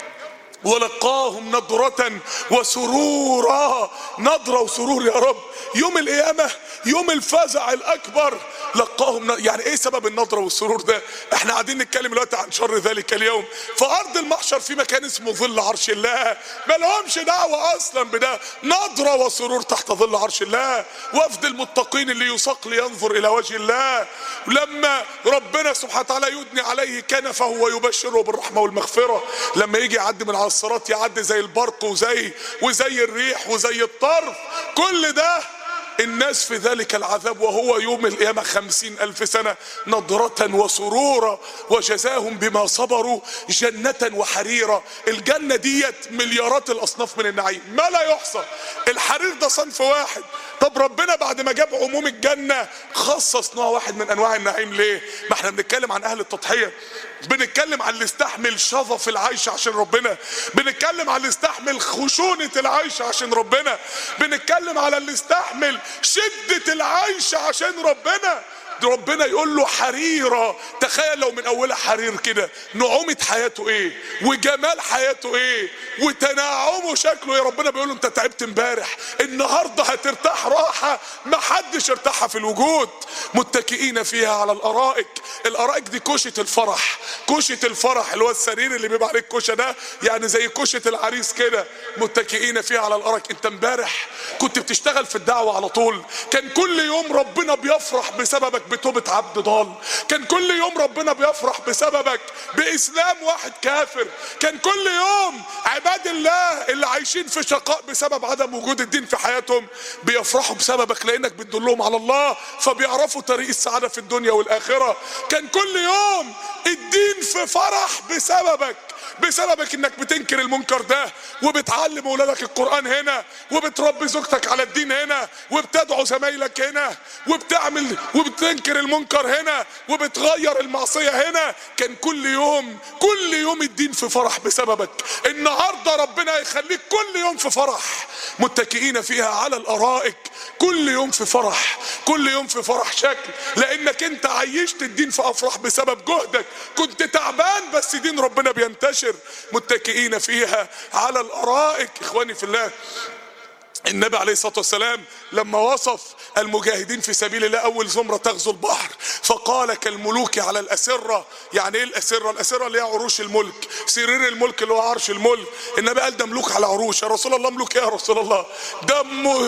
ولقاهم نضرة وسرورا. نضرة وسرور يا رب. يوم القيامة، يوم الفزع الأكبر، لقاهم يعني ايه سبب النضرة والسرور ده؟ احنا قاعدين نتكلم دلوقتي عن شر ذلك اليوم. في أرض المحشر في مكان اسمه ظل عرش الله، ما لهمش دعوة أصلا بده. نضرة وسرور تحت ظل عرش الله. وفد المتقين اللي يساق لينظر إلى وجه الله، لما ربنا سبحانه وتعالى يدني عليه كنفه ويبشره بالرحمة والمغفرة. لما يجي يعدي من على الصراط يعدي زي البرق وزي الريح وزي الطرف. كل ده الناس في ذلك العذاب، وهو يوم القيامة 50,000 سنة. نضرة وسرورا وجزاهم بما صبروا جنة وحريرا. الجنة ديت مليارات الأصناف من النعيم ما لا يحصى. الحرير ده صنف واحد. طب ربنا بعد ما جاب عموم الجنة خصص نوع واحد من أنواع النعيم ليه؟ ما احنا بنتكلم عن أهل التضحية، بنتكلم عن اللي استحمل شظف العيش عشان ربنا، بنتكلم عن اللي استحمل خشونة العيش عشان ربنا، بنتكلم على اللي استحمل شدة العيش عشان ربنا. ربنا يقول له حريرة. تخيل لو من اولها حرير كده، نعومة حياته ايه، وجمال حياته ايه، وتناعمه شكله. يا ربنا بيقول له انت تعبت امبارح، النهارده هترتاح راحة ما حدش ارتاحها في الوجود. متكئين فيها على الارائك. الارائك دي كوشة الفرح، كوشة الفرح اللي هو السرير اللي بيبقى عليه الكوشة ده، يعني زي كوشة العريس كده. متكئين فيها على الارائك. انت امبارح كنت بتشتغل في الدعوة على طول، كان كل يوم ربنا بيفرح بسببك بتوبة عبد ضال، كان كل يوم ربنا بيفرح بسببك بإسلام واحد كافر، كان كل يوم عباد الله اللي عايشين في شقاء بسبب عدم وجود الدين في حياتهم بيفرحوا بسببك لأنك بتدلهم على الله فبيعرفوا طريق السعادة في الدنيا والآخرة. كان كل يوم الدين في فرح بسببك انك بتنكر المنكر ده، وبتعلم اولادك القرآن هنا، وبتربي زوجتك على الدين هنا، وبتدعو زمايلك هنا، وبتنكر المنكر هنا، وبتغير المعصية هنا. كان كل يوم الدين في فرح بسببك. النهاردة ربنا يخليك كل يوم في فرح. متكئين فيها على الارائك. كل يوم في فرح، كل يوم في فرح شكل، لانك انت عيشت الدين في افراح بسبب جهدك. كنت تعبان بس دين ربنا بينتشر. متكئين فيها على الارائك. اخواني في الله، النبي عليه الصلاة والسلام لما وصف المجاهدين في سبيل الله اول زمرة تغزو البحر فقال كالملوك على الاسرة. يعني ايه الاسرة؟ الاسرة اللي هي عروش الملك، سرير الملك اللي هو عرش الملك. النبي قال ده ملوك على عروش. يا رسول الله ملوك ايه يا رسول الله؟ ده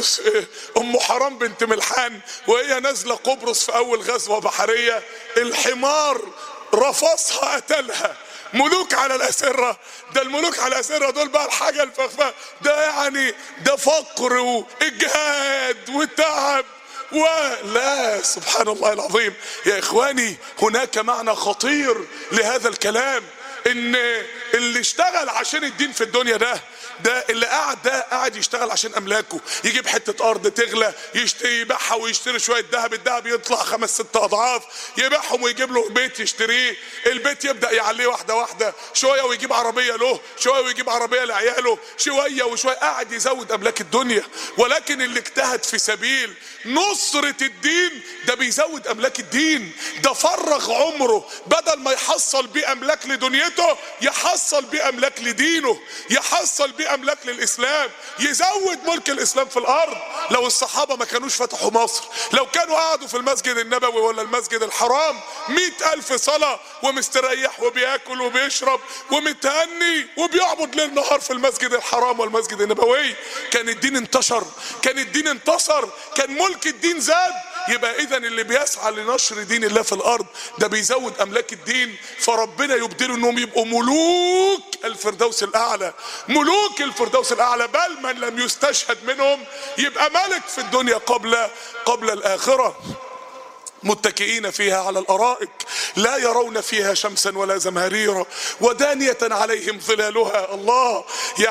ام حرام بنت ملحان وهي نازلة قبرص في اول غزوة بحرية، الحمار رفصها قتلها. ملوك على الأسرة، ده الملوك على الأسرة دول بقى الحاجة الفخفة، ده يعني ده فقر وإجهاد وتعب ولا. سبحان الله العظيم يا إخواني، هناك معنى خطير لهذا الكلام، إن اللي اشتغل عشان الدين في الدنيا ده اللي قاعد يشتغل عشان املاكه، يجيب حته ارض تغلى يشتري يبيعها ويشتري شويه ذهب، الذهب يطلع 5-6 اضعاف، يبيعهم ويجيب له بيت يشتريه، البيت يبدا يعليه واحده واحده، شويه ويجيب عربيه له، شويه ويجيب عربيه لعياله، شويه وشويه قاعد يزود املاك الدنيا. ولكن اللي اجتهد في سبيل نصرة الدين ده بيزود املاك الدين، ده فرغ عمره بدل ما يحصل بيه املاك لدنيته يحصل بيه املاك لدينه، يحصل بيه املاك للاسلام، يزود ملك الاسلام في الارض. لو الصحابه ما كانوش فتحوا مصر، لو كانوا قعدوا في المسجد النبوي ولا المسجد الحرام 100,000 صلاه ومستريح وبياكل وبيشرب ومتهني وبيعبد ليل نهار في المسجد الحرام والمسجد النبوي، كان الدين انتشر، كان الدين انتصر، كان ملك الدين زاد. يبقى اذا اللي بيسعى لنشر دين الله في الارض ده بيزود املاك الدين، فربنا يبدله انهم يبقوا ملوك الفردوس الاعلى، ملوك الفردوس الاعلى، بل من لم يستشهد منهم يبقى ملك في الدنيا قبل الاخره. متكئين فيها على الارائك لا يرون فيها شمسا ولا زمهريرا ودانية عليهم ظلالها. الله،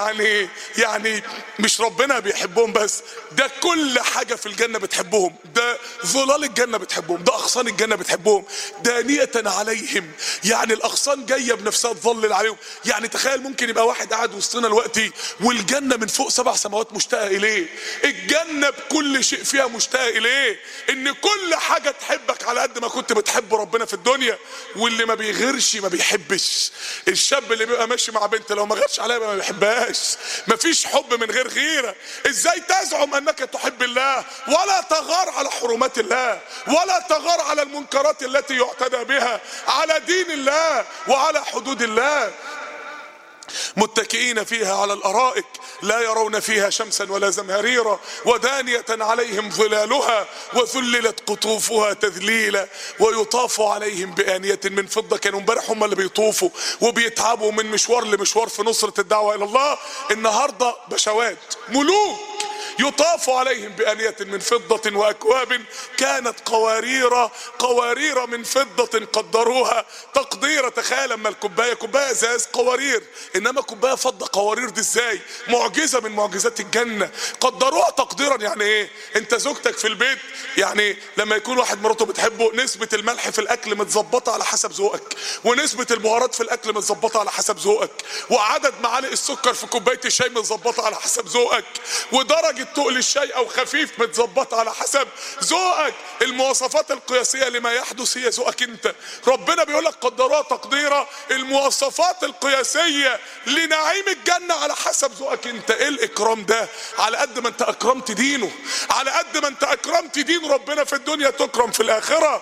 يعني مش ربنا بيحبهم بس، ده كل حاجة في الجنة بتحبهم، ده ظلال الجنة بتحبهم، ده اغصان الجنة بتحبهم. دانية عليهم يعني الاغصان جاية بنفسها تظلل عليهم. يعني تخيل ممكن يبقى واحد قاعد وسطنا دلوقتي والجنة من فوق 7 سماوات مشتاقة اليه، الجنة بكل شيء فيها مشتاقة اليه، ان كل حاجة تحبك على قد ما كنت بتحب ربنا في الدنيا. واللي ما بيغيرش ما بيحبش. الشاب اللي بيبقى ماشي مع بنت لو ما غيرش عليها ما بيحبهاش. مفيش حب من غير غيرة. ازاي تزعم انك تحب الله ولا تغار على حرمات الله، ولا تغار على المنكرات التي يعتدى بها على دين الله وعلى حدود الله؟ متكئين فيها على الارائك لا يرون فيها شمسا ولا زمهريرا ودانية عليهم ظلالها وذللت قطوفها تذليلا ويطاف عليهم بآنية من فضة. كانوا امبارح هم اللي بيطوفوا وبيتعبوا من مشوار لمشوار في نصرة الدعوة الى الله، النهاردة بشوات ملوك يطاف عليهم بآنية من فضة وأكواب كانت قوارير من فضة قدروها تقديرا. تخيل لما كوباية ازاز قوارير، انما كوباية فضة قوارير، دي ازاي؟ معجزة من معجزات الجنة. قدروها تقديرا يعني ايه؟ انت زوجتك في البيت، يعني لما يكون واحد مراته بتحبه نسبة الملح في الاكل متظبطة على حسب ذوقك، ونسبة البهارات في الاكل متظبطة على حسب ذوقك، وعدد معالق السكر في كوباية الشاي متظبطة على حسب ذوقك، ودرجة تقل الشاي او خفيف متظبطة على حسب ذوقك. المواصفات القياسية لما يحدث هي ذوقك انت. ربنا بيقول لك قدروها تقديرا، المواصفات القياسية لنعيم الجنة على حسب ذوقك انت. ايه الاكرام ده؟ على قد ما انت اكرمت دينه، على قد ما انت اكرمت دين ربنا في الدنيا تكرم في الاخرة.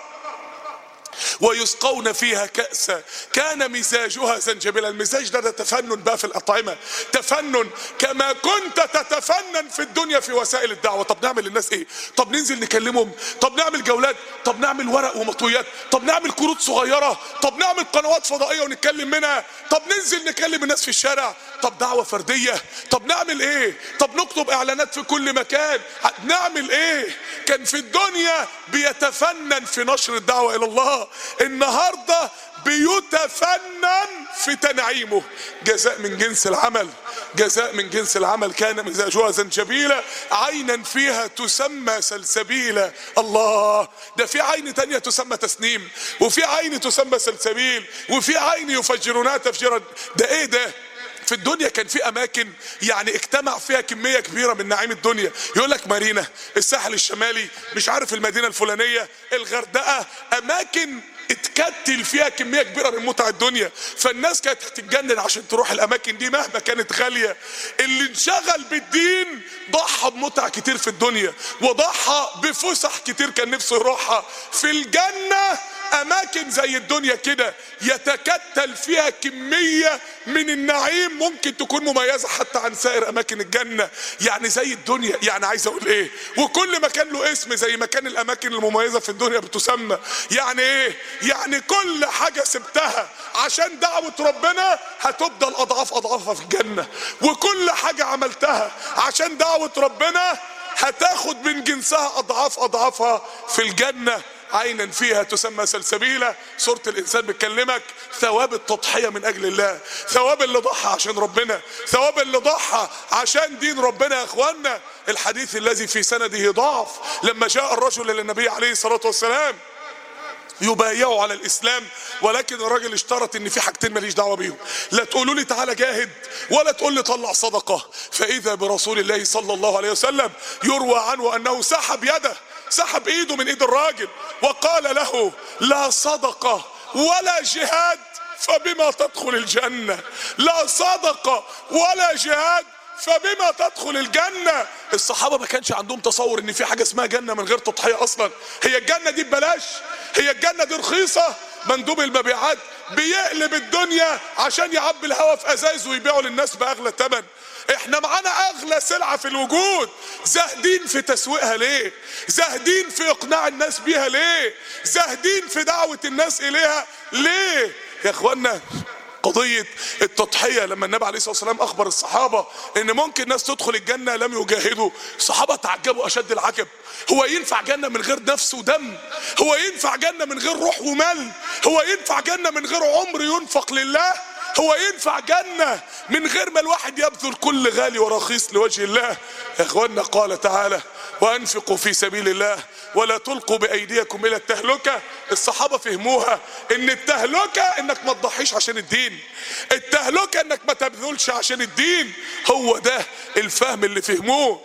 ويسقون فيها كأسا كان مزاجها زنجبيلا. المزاج ده تفنن بقى في الأطعمة، تفنن كما كنت تتفنن في الدنيا في وسائل الدعوة. طب نعمل للناس ايه؟ طب ننزل نكلمهم، طب نعمل جولات، طب نعمل ورق ومطويات، طب نعمل كروت صغيرة، طب نعمل قنوات فضائية ونتكلم منها، طب ننزل نكلم الناس في الشارع، طب دعوة فردية، طب نعمل ايه؟ طب نكتب اعلانات في كل مكان، نعمل ايه؟ كان في الدنيا بيتفنن في نشر الدعوة الى الله، النهاردة بيتفنن في تنعيمه. جزاء من جنس العمل، جزاء من جنس العمل. كان مزاجها زنجبيلا عينا فيها تسمى سلسبيلا. الله، ده في عين تانية تسمى تسنيم، وفي عين تسمى سلسبيل، وفي عين يفجرونها تفجيرا. ده ايه ده؟ في الدنيا كان في اماكن يعني اجتمع فيها كمية كبيرة من نعيم الدنيا. يقول لك مارينا، الساحل الشمالي، مش عارف المدينة الفلانية، الغردقة، اماكن اتكتل فيها كمية كبيرة من متع الدنيا. فالناس كانت هتتجنن عشان تروح الاماكن دي مهما كانت غالية. اللي انشغل بالدين ضحى بمتع كتير في الدنيا، وضحى بفسح كتير كان نفسه يروحها في الجنة. اماكن زي الدنيا كده يتكتل فيها كمية من النعيم ممكن تكون مميزة حتى عن سائر اماكن الجنة. يعني زي الدنيا، يعني عايز اقول ايه، وكل مكان له اسم زي ما كان الاماكن المميزة في الدنيا بتسمى. يعني ايه؟ يعني كل حاجة سبتها عشان دعوة ربنا هتفضل اضعاف اضعافها في الجنة، وكل حاجة عملتها عشان دعوة ربنا هتاخد من جنسها اضعاف اضعافها في الجنة. عينا فيها تسمى سلسبيلة. سورة الانسان بتكلمك ثواب التضحية من اجل الله، ثواب اللي ضحى عشان ربنا، ثواب اللي ضحى عشان دين ربنا. يا اخوانا الحديث الذي في سنده ضعف، لما جاء الرجل الى النبي عليه الصلاة والسلام يبايعوا على الاسلام، ولكن الراجل اشترط ان في حاجتين ماليش دعوه بيهم، لا تقولوا لي تعالى جاهد ولا تقول لي طلع صدقه. فاذا برسول الله صلى الله عليه وسلم يروى عنه انه سحب يده، سحب ايده من ايد الراجل وقال له لا صدقه ولا جهاد فبما تدخل الجنه، لا صدقه ولا جهاد فبما تدخل الجنة. الصحابة ما كانش عندهم تصور ان في حاجة اسمها جنة من غير تضحية اصلا. هي الجنة دي ببلاش؟ هي الجنة دي رخيصة؟ مندوب المبيعات بيقلب الدنيا عشان يعبي الهوا في ازايز ويبيعوا للناس باغلى ثمن. احنا معانا اغلى سلعة في الوجود، زاهدين في تسويقها ليه؟ زاهدين في اقناع الناس بيها ليه؟ زاهدين في دعوة الناس اليها ليه؟ يا اخوانا قضية التضحية لما النبي عليه الصلاة والسلام اخبر الصحابة ان ممكن ناس تدخل الجنة لم يجاهدوا، الصحابة تعجبوا اشد العجب. هو ينفع جنة من غير نفس ودم؟ هو ينفع جنة من غير روح ومال؟ هو ينفع جنة من غير عمر ينفق لله؟ هو ينفع جنة من غير ما الواحد يبذل كل غالي ورخيص لوجه الله؟ يا اخوانا قال تعالى وانفقوا في سبيل الله ولا تلقوا بايديكم الى التهلكة. الصحابة فهموها ان التهلكة انك ما تضحيش عشان الدين، التهلكة انك ما تبذلش عشان الدين. هو ده الفهم اللي فهموه.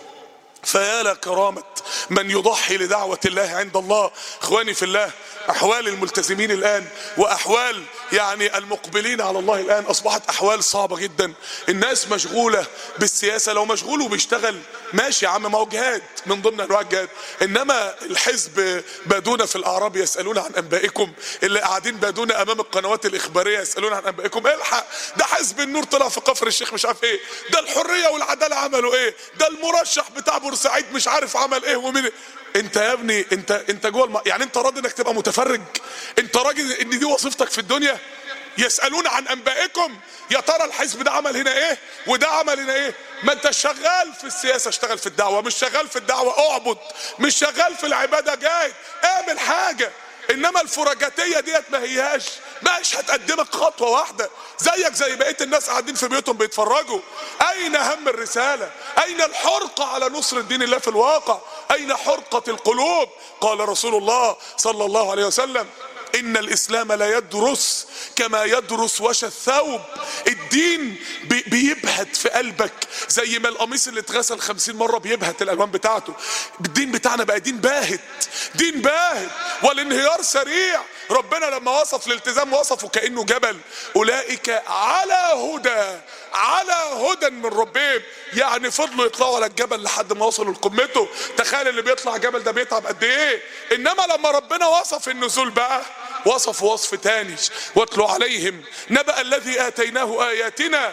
فيا لكرامة من يضحي لدعوة الله عند الله. اخواني في الله، احوال الملتزمين الان واحوال يعني المقبلين على الله الان اصبحت احوال صعبة جدا. الناس مشغولة بالسياسة، لو مشغول وبيشتغل ماشي يا عم، ما هو جهاد من ضمن انواع الجهاد. انما الحزب بادون في الاعراب يسألون عن انبائكم، اللي قاعدين بادون امام القنوات الاخبارية يسألون عن انبائكم، الحق ده حزب النور طلع في كفر الشيخ مش عارف ايه، ده الحرية والعدالة عملوا ايه، ده المرشح بتاع بورسعيد مش عارف عمل ايه ومين. انت يا ابني انت جوه يعني انت راضي انك تبقى متفرج؟ انت راجل ان دي وظيفتك في الدنيا؟ يسألون عن انبائكم، يا ترى الحزب ده عمل هنا ايه وده عمل هنا ايه؟ ما انت شغال في السياسة اشتغل في الدعوة، مش شغال في الدعوة اعبد، مش شغال في العبادة جاهد، اعمل حاجة. انما الفرجاتية ديت ما هياش مش هتقدمك خطوة واحدة، زيك زي بقية الناس قاعدين في بيوتهم بيتفرجوا. اين هم الرسالة؟ اين الحرقة على نصر الدين الله في الواقع؟ اين حرقة القلوب؟ قال رسول الله صلى الله عليه وسلم ان الاسلام لا يدرس كما يدرس وشى الثوب. الدين بيبهت في قلبك زي ما القميص اللي اتغسل 50 مرة بيبهت الالوان بتاعته. الدين بتاعنا بقى دين باهت، دين باهت والانهيار سريع. ربنا لما وصف الالتزام وصفه كأنه جبل، اولئك على هدى، على هدى من ربهم. يعني فضلوا يطلعوا على الجبل لحد ما وصلوا لقمته. تخيل اللي بيطلع جبل ده بيتعب قد ايه. انما لما ربنا وصف النزول بقى وصف وصف تاني، واتلو عليهم نبأ الذي آتيناه آياتنا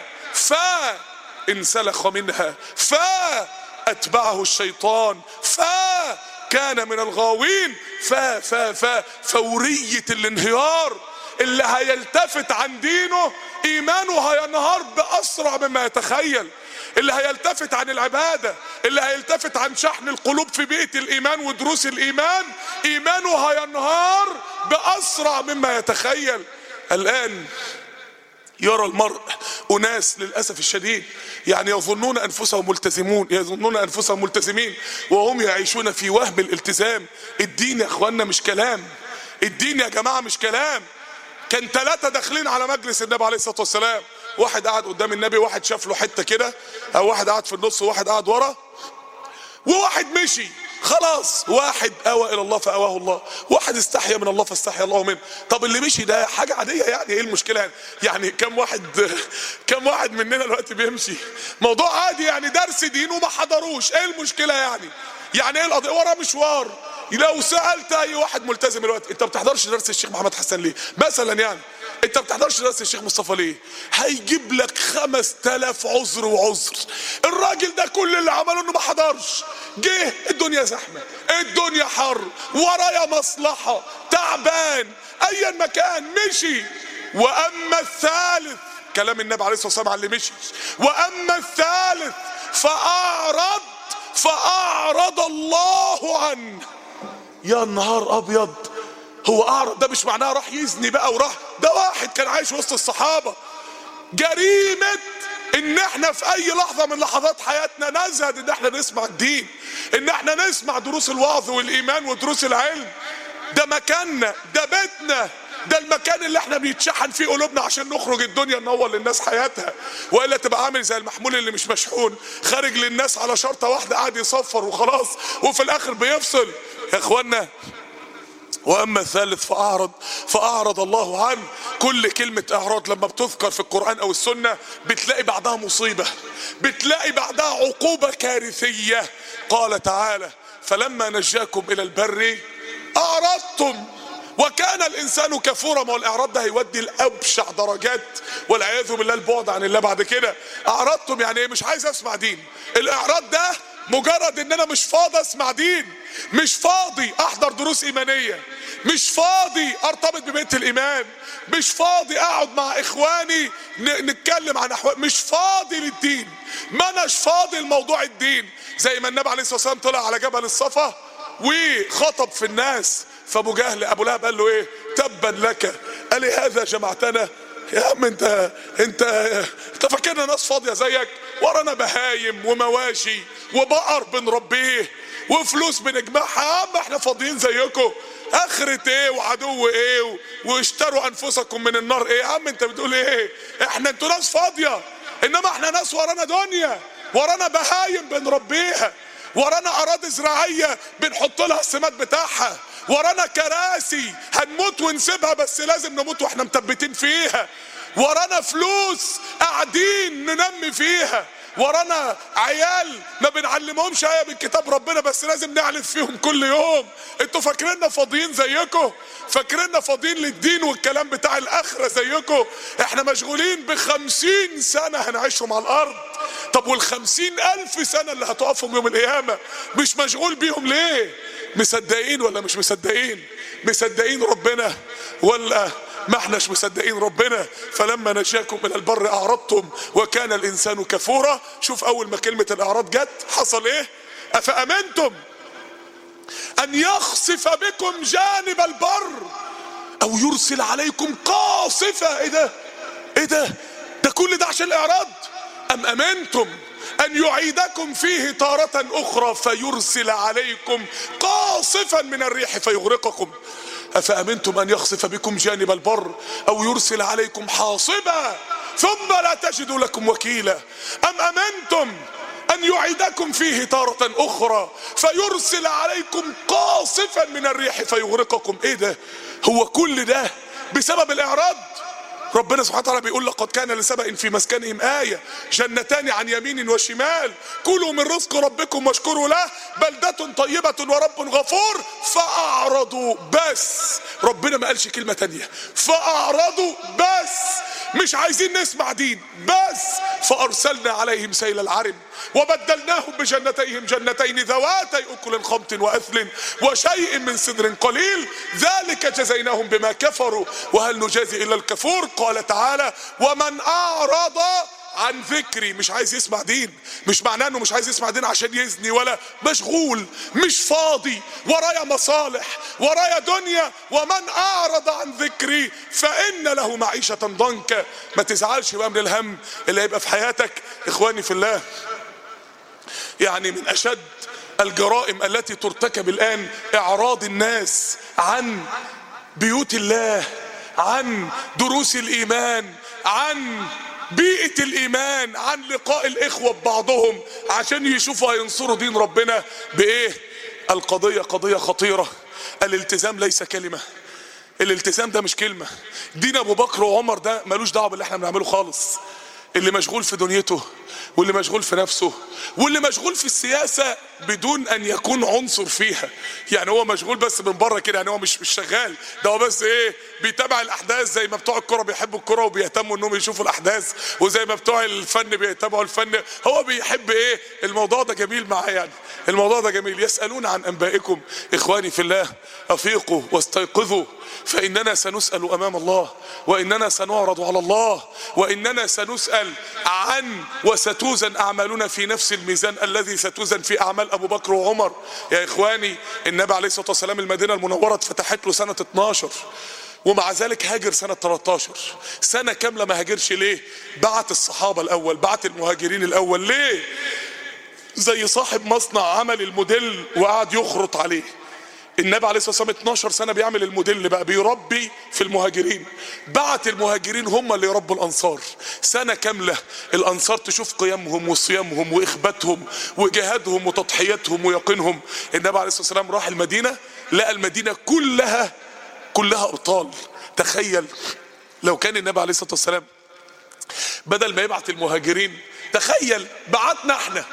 فانسلخ منها فأتبعه الشيطان فكان من الغاوين. فورية الانهيار اللي هيلتفت عن دينه ايمانه هينهار باسرع مما يتخيل. اللي هيلتفت عن العبادة، اللي هيلتفت عن شحن القلوب في بيئة الايمان ودروس الايمان، ايمانه هينهار باسرع مما يتخيل. الان يرى المرء اناس للاسف الشديد يعني يظنون انفسهم ملتزمون، يظنون انفسهم ملتزمين وهم يعيشون في وهم الالتزام. الدين يا اخوانا مش كلام، الدين يا جماعة مش كلام. كان 3 داخلين على مجلس النبي عليه الصلاة والسلام، واحد قاعد قدام النبي، واحد شاف له حتة كده، او واحد قاعد في النص وواحد قاعد ورا، وواحد مشي خلاص. واحد اوى الى الله فاواه الله، واحد استحيا من الله فاستحيا الله منه. طب اللي مشي ده حاجة عادية يعني، ايه المشكلة يعني كم واحد مننا دلوقتي بيمشي موضوع عادي يعني، درس دين وما حضروش، ايه المشكلة يعني ايه القضية؟ ورا مشوار لو سألت اي واحد ملتزم دلوقتي انت بتحضرش درس الشيخ محمد حسن ليه مثلا، يعني انت بتحضرش درس الشيخ مصطفى ليه، هيجيب لك 5000 عذر وعذر. الراجل ده كل اللي عمله انه ما حضرش، جه الدنيا زحمه، الدنيا حر، ورايا مصلحه، تعبان، ايا مكان مشي. واما الثالث، كلام النبي عليه الصلاه والسلام على اللي مشي، واما الثالث فاعرض الله عنه. يا نهار ابيض، هو اعرض ده مش معناه راح يزني بقى وراح، ده واحد كان عايش وسط الصحابه. جريمه ان احنا في اي لحظه من لحظات حياتنا نزهد ان احنا نسمع الدين، ان احنا نسمع دروس الوعظ والايمان ودروس العلم. ده مكاننا، ده بيتنا، ده المكان اللي احنا بيتشحن فيه قلوبنا عشان نخرج الدنيا ننور للناس حياتها. والا تبقى عامل زي المحمول اللي مش مشحون، خارج للناس على شرطه واحده قاعد يصفر وخلاص، وفي الاخر بيفصل. يا اخوانا، واما الثالث فاعرض الله عنه. كل كلمه اعراض لما بتذكر في القران او السنه بتلاقي بعدها مصيبه، بتلاقي بعدها عقوبه كارثيه. قال تعالى: فلما نجاكم الى البر اعرضتم وكان الانسان كفورا. ما هو الاعراض ده هيودي لابشع درجات والعياذ بالله البعد عن الله بعد كده. اعرضتم يعني ايه؟ مش عايز اسمع دين. الاعراض ده مجرد ان انا مش فاضي اسمع دين، مش فاضي احضر دروس ايمانيه، مش فاضي ارتبط ببيت الايمان، مش فاضي اقعد مع اخواني نتكلم عن احوال، مش فاضي للدين، ما اناش فاضي لموضوع الدين. زي ما النبي عليه الصلاه والسلام طلع على جبل الصفا وخطب في الناس، فابو جهل ابو لهب قال له ايه؟ تبا لك، قال لي هذا جمعتنا؟ يا عم انت فاكرنا ناس فاضيه زيك؟ ورانا بهايم ومواشي وبقر بنربيه وفلوس بنجمعها، يا عم احنا فاضيين زيكم؟ اخرة ايه وعدو ايه واشتروا انفسكم من النار ايه؟ يا عم انت بتقول ايه؟ انتوا ناس فاضيه، انما احنا ناس ورانا دنيا، ورانا بهايم بنربيها، ورانا اراضي زراعيه بنحط لها السماد بتاعها، ورانا كراسي هنموت ونسيبها بس لازم نموت واحنا مثبتين فيها، ورانا فلوس قاعدين ننمي فيها، ورانا عيال ما بنعلمهمش آية من كتاب ربنا بس لازم نعلف فيهم كل يوم. انتوا فاكريننا فاضيين زيكم؟ فاكريننا فاضيين للدين والكلام بتاع الاخرة زيكم؟ احنا مشغولين ب50 سنة هنعيشهم على الارض. طب وال50,000 سنة اللي هتقفهم يوم القيامة مش مشغول بيهم ليه؟ مصدقين ولا مش مصدقين؟ مصدقين ربنا ولا ما احناش مصدقين ربنا؟ فلما نجاكم الى البر اعرضتم وكان الانسان كفورا. شوف اول ما كلمة الاعراض جت حصل ايه؟ افامنتم ان يخسف بكم جانب البر او يرسل عليكم قاصفة. ايه ده كل ده عشان الاعراض؟ ام امنتم ان يعيدكم فيه تارة اخرى فيرسل عليكم قاصفا من الريح فيغرقكم. افامنتم ان يخسف بكم جانب البر او يرسل عليكم حاصبا ثم لا تجدوا لكم وكيلا. ام امنتم ان يعيدكم فيه تارة اخرى فيرسل عليكم قاصفا من الريح فيغرقكم. ايه ده؟ هو كل ده بسبب الاعراض؟ ربنا سبحانه وتعالى بيقول: لقد كان لسبأ في مسكنهم آية جنتان عن يمين وشمال كلوا من رزق ربكم واشكروا له بلدة طيبة ورب غفور فأعرضوا. بس ربنا ما قالش كلمة تانية، فأعرضوا بس، مش عايزين نسمع دين بس. فأرسلنا عليهم سيل العرم وبدلناهم بجنتيهم جنتين ذواتي أكل خمط وأثل وشيء من سدر قليل ذلك جزيناهم بما كفروا وهل نجازي إلا الكفور. قال تعالى: ومن أعرض عن ذكري. مش عايز يسمع دين، مش معناه انه مش عايز يسمع دين عشان يزني، ولا مشغول مش فاضي، ورايا مصالح ورايا دنيا. ومن اعرض عن ذكري فان له معيشة ضنكا. ما تزعلش بقى من الهم اللي هيبقى في حياتك. اخواني في الله، يعني من اشد الجرائم التي ترتكب الان اعراض الناس عن بيوت الله، عن دروس الايمان، عن بيئة الايمان، عن لقاء الاخوة ببعضهم عشان يشوفوا هينصروا دين ربنا بايه. القضية قضية خطيرة. الالتزام ليس كلمة، الالتزام ده مش كلمة. دين ابو بكر وعمر ده ملوش دعوة باللي احنا بنعمله خالص. اللي مشغول في دنيته واللي مشغول في نفسه، واللي مشغول في السياسة بدون ان يكون عنصر فيها. يعني هو مشغول بس من بره كده، يعني هو مش شغال، ده هو بس ايه، بيتابع الاحداث زي ما بتوع الكرة بيحبوا الكرة وبيهتموا انهم يشوفوا الاحداث، وزي ما بتوع الفن بيتابعوا الفن. هو بيحب ايه؟ الموضوع ده جميل معاه، يعني الموضوع ده جميل. يسألون عن انبائكم. اخواني في الله، افيقوا واستيقظوا، فاننا سنسأل امام الله، واننا سنعرض على الله، واننا سنسأل عن وستوزن اعمالنا في نفس الميزان الذي ستوزن في اعمال ابو بكر وعمر. يا اخواني، النبي عليه الصلاة والسلام المدينة المنورة اتفتحت له سنة 12، ومع ذلك هاجر سنة 13. سنة كاملة ما هاجرش. ليه؟ بعت الصحابة الاول، بعت المهاجرين الاول. ليه؟ زي صاحب مصنع عمل الموديل وقعد يخرط عليه. النبي عليه الصلاة والسلام 12 سنة بيعمل الموديل، بقى بيربي في المهاجرين. بعت المهاجرين هم اللي يربوا الأنصار. سنة كاملة الأنصار تشوف قيامهم وصيامهم وإخباتهم وجهادهم وتضحياتهم ويقينهم. النبي عليه الصلاة والسلام راح المدينة، لقى المدينة كلها أبطال. تخيل لو كان النبي عليه الصلاة والسلام بدل ما يبعت المهاجرين، تخيل بعتنا احنا،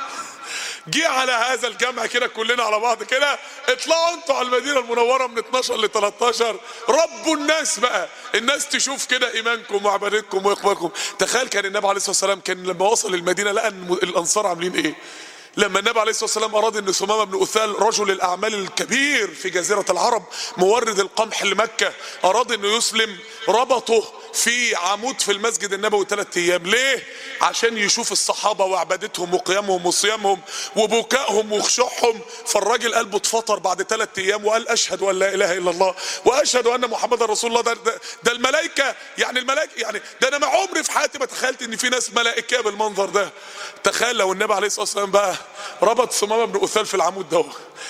جه على هذا الجمع كده كلنا على بعض كده، اطلعوا انتوا على المدينة المنورة من 12 ل 13، ربوا الناس بقى، الناس تشوف كده ايمانكم وعبادتكم واقبالكم. تخيل كان النبي عليه الصلاة والسلام كان لما وصل المدينة لقى الانصار عاملين ايه. لما النبي عليه الصلاة والسلام اراد ان ثمامة بن أثال رجل الاعمال الكبير في جزيرة العرب، مورد القمح لمكة، اراد انه يسلم، ربطه في عمود في المسجد النبوي 3 ايام. ليه؟ عشان يشوف الصحابة وعبادتهم وقيامهم وصيامهم وبكائهم وخشوعهم. فالراجل قلبه اتفطر بعد 3 ايام وقال اشهد ان لا اله الا الله واشهد ان محمد رسول الله. ده الملائكة، يعني الملائكة، يعني ده انا ما عمري في حياتي ما تخيلت ان في ناس ملائكة بالمنظر ده. تخيل لو النبي عليه الصلاة والسلام بقى ربط ثمامة بن أثال في العمود ده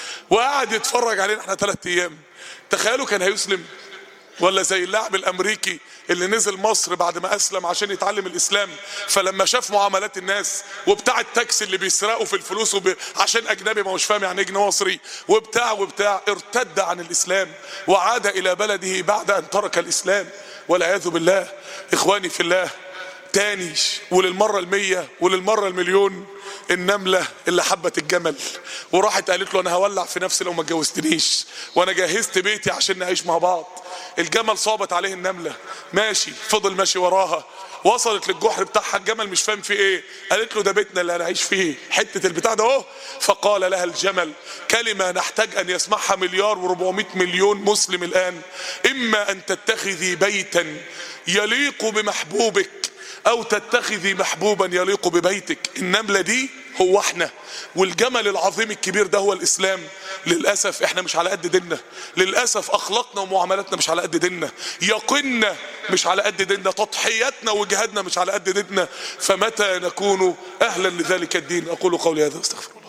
وقعد يتفرج علينا احنا 3 ايام، تخيلوا كان هيسلم؟ ولا زي اللاعب الامريكي اللي نزل مصر بعد ما اسلم عشان يتعلم الاسلام، فلما شاف معاملات الناس وبتاع التاكسي اللي بيسرقوا في الفلوس عشان اجنبي ما هوش فاهم يعني ايه جنيه مصري وبتاع ارتد عن الاسلام وعاد الى بلده بعد ان ترك الاسلام والعياذ بالله. اخواني في الله، تاني وللمرة 100 وللمرة 1,000,000، النملة اللي حبت الجمل وراحت قالت له انا هولع في نفسي لو ما اتجوزتنيش، وانا جهزت بيتي عشان نعيش مع بعض. الجمل صابت عليه النملة، ماشي، فضل ماشي وراها، وصلت للجحر بتاعها، الجمل مش فاهم في ايه، قالت له ده بيتنا اللي هنعيش فيه، حتة البتاع ده اهو. فقال لها الجمل كلمة نحتاج ان يسمعها 1,400,000,000 مسلم الان: اما ان تتخذي بيتا يليق بمحبوبك او تتخذي محبوبا يليق ببيتك. النملة دي هو احنا، والجمل العظيم الكبير ده هو الاسلام. للأسف احنا مش على قد ديننا، للأسف اخلاقنا ومعاملاتنا مش على قد ديننا، يقيننا مش على قد ديننا، تضحياتنا وجهادنا مش على قد ديننا. فمتى نكون اهلا لذلك الدين؟ اقول قولي هذا واستغفر الله.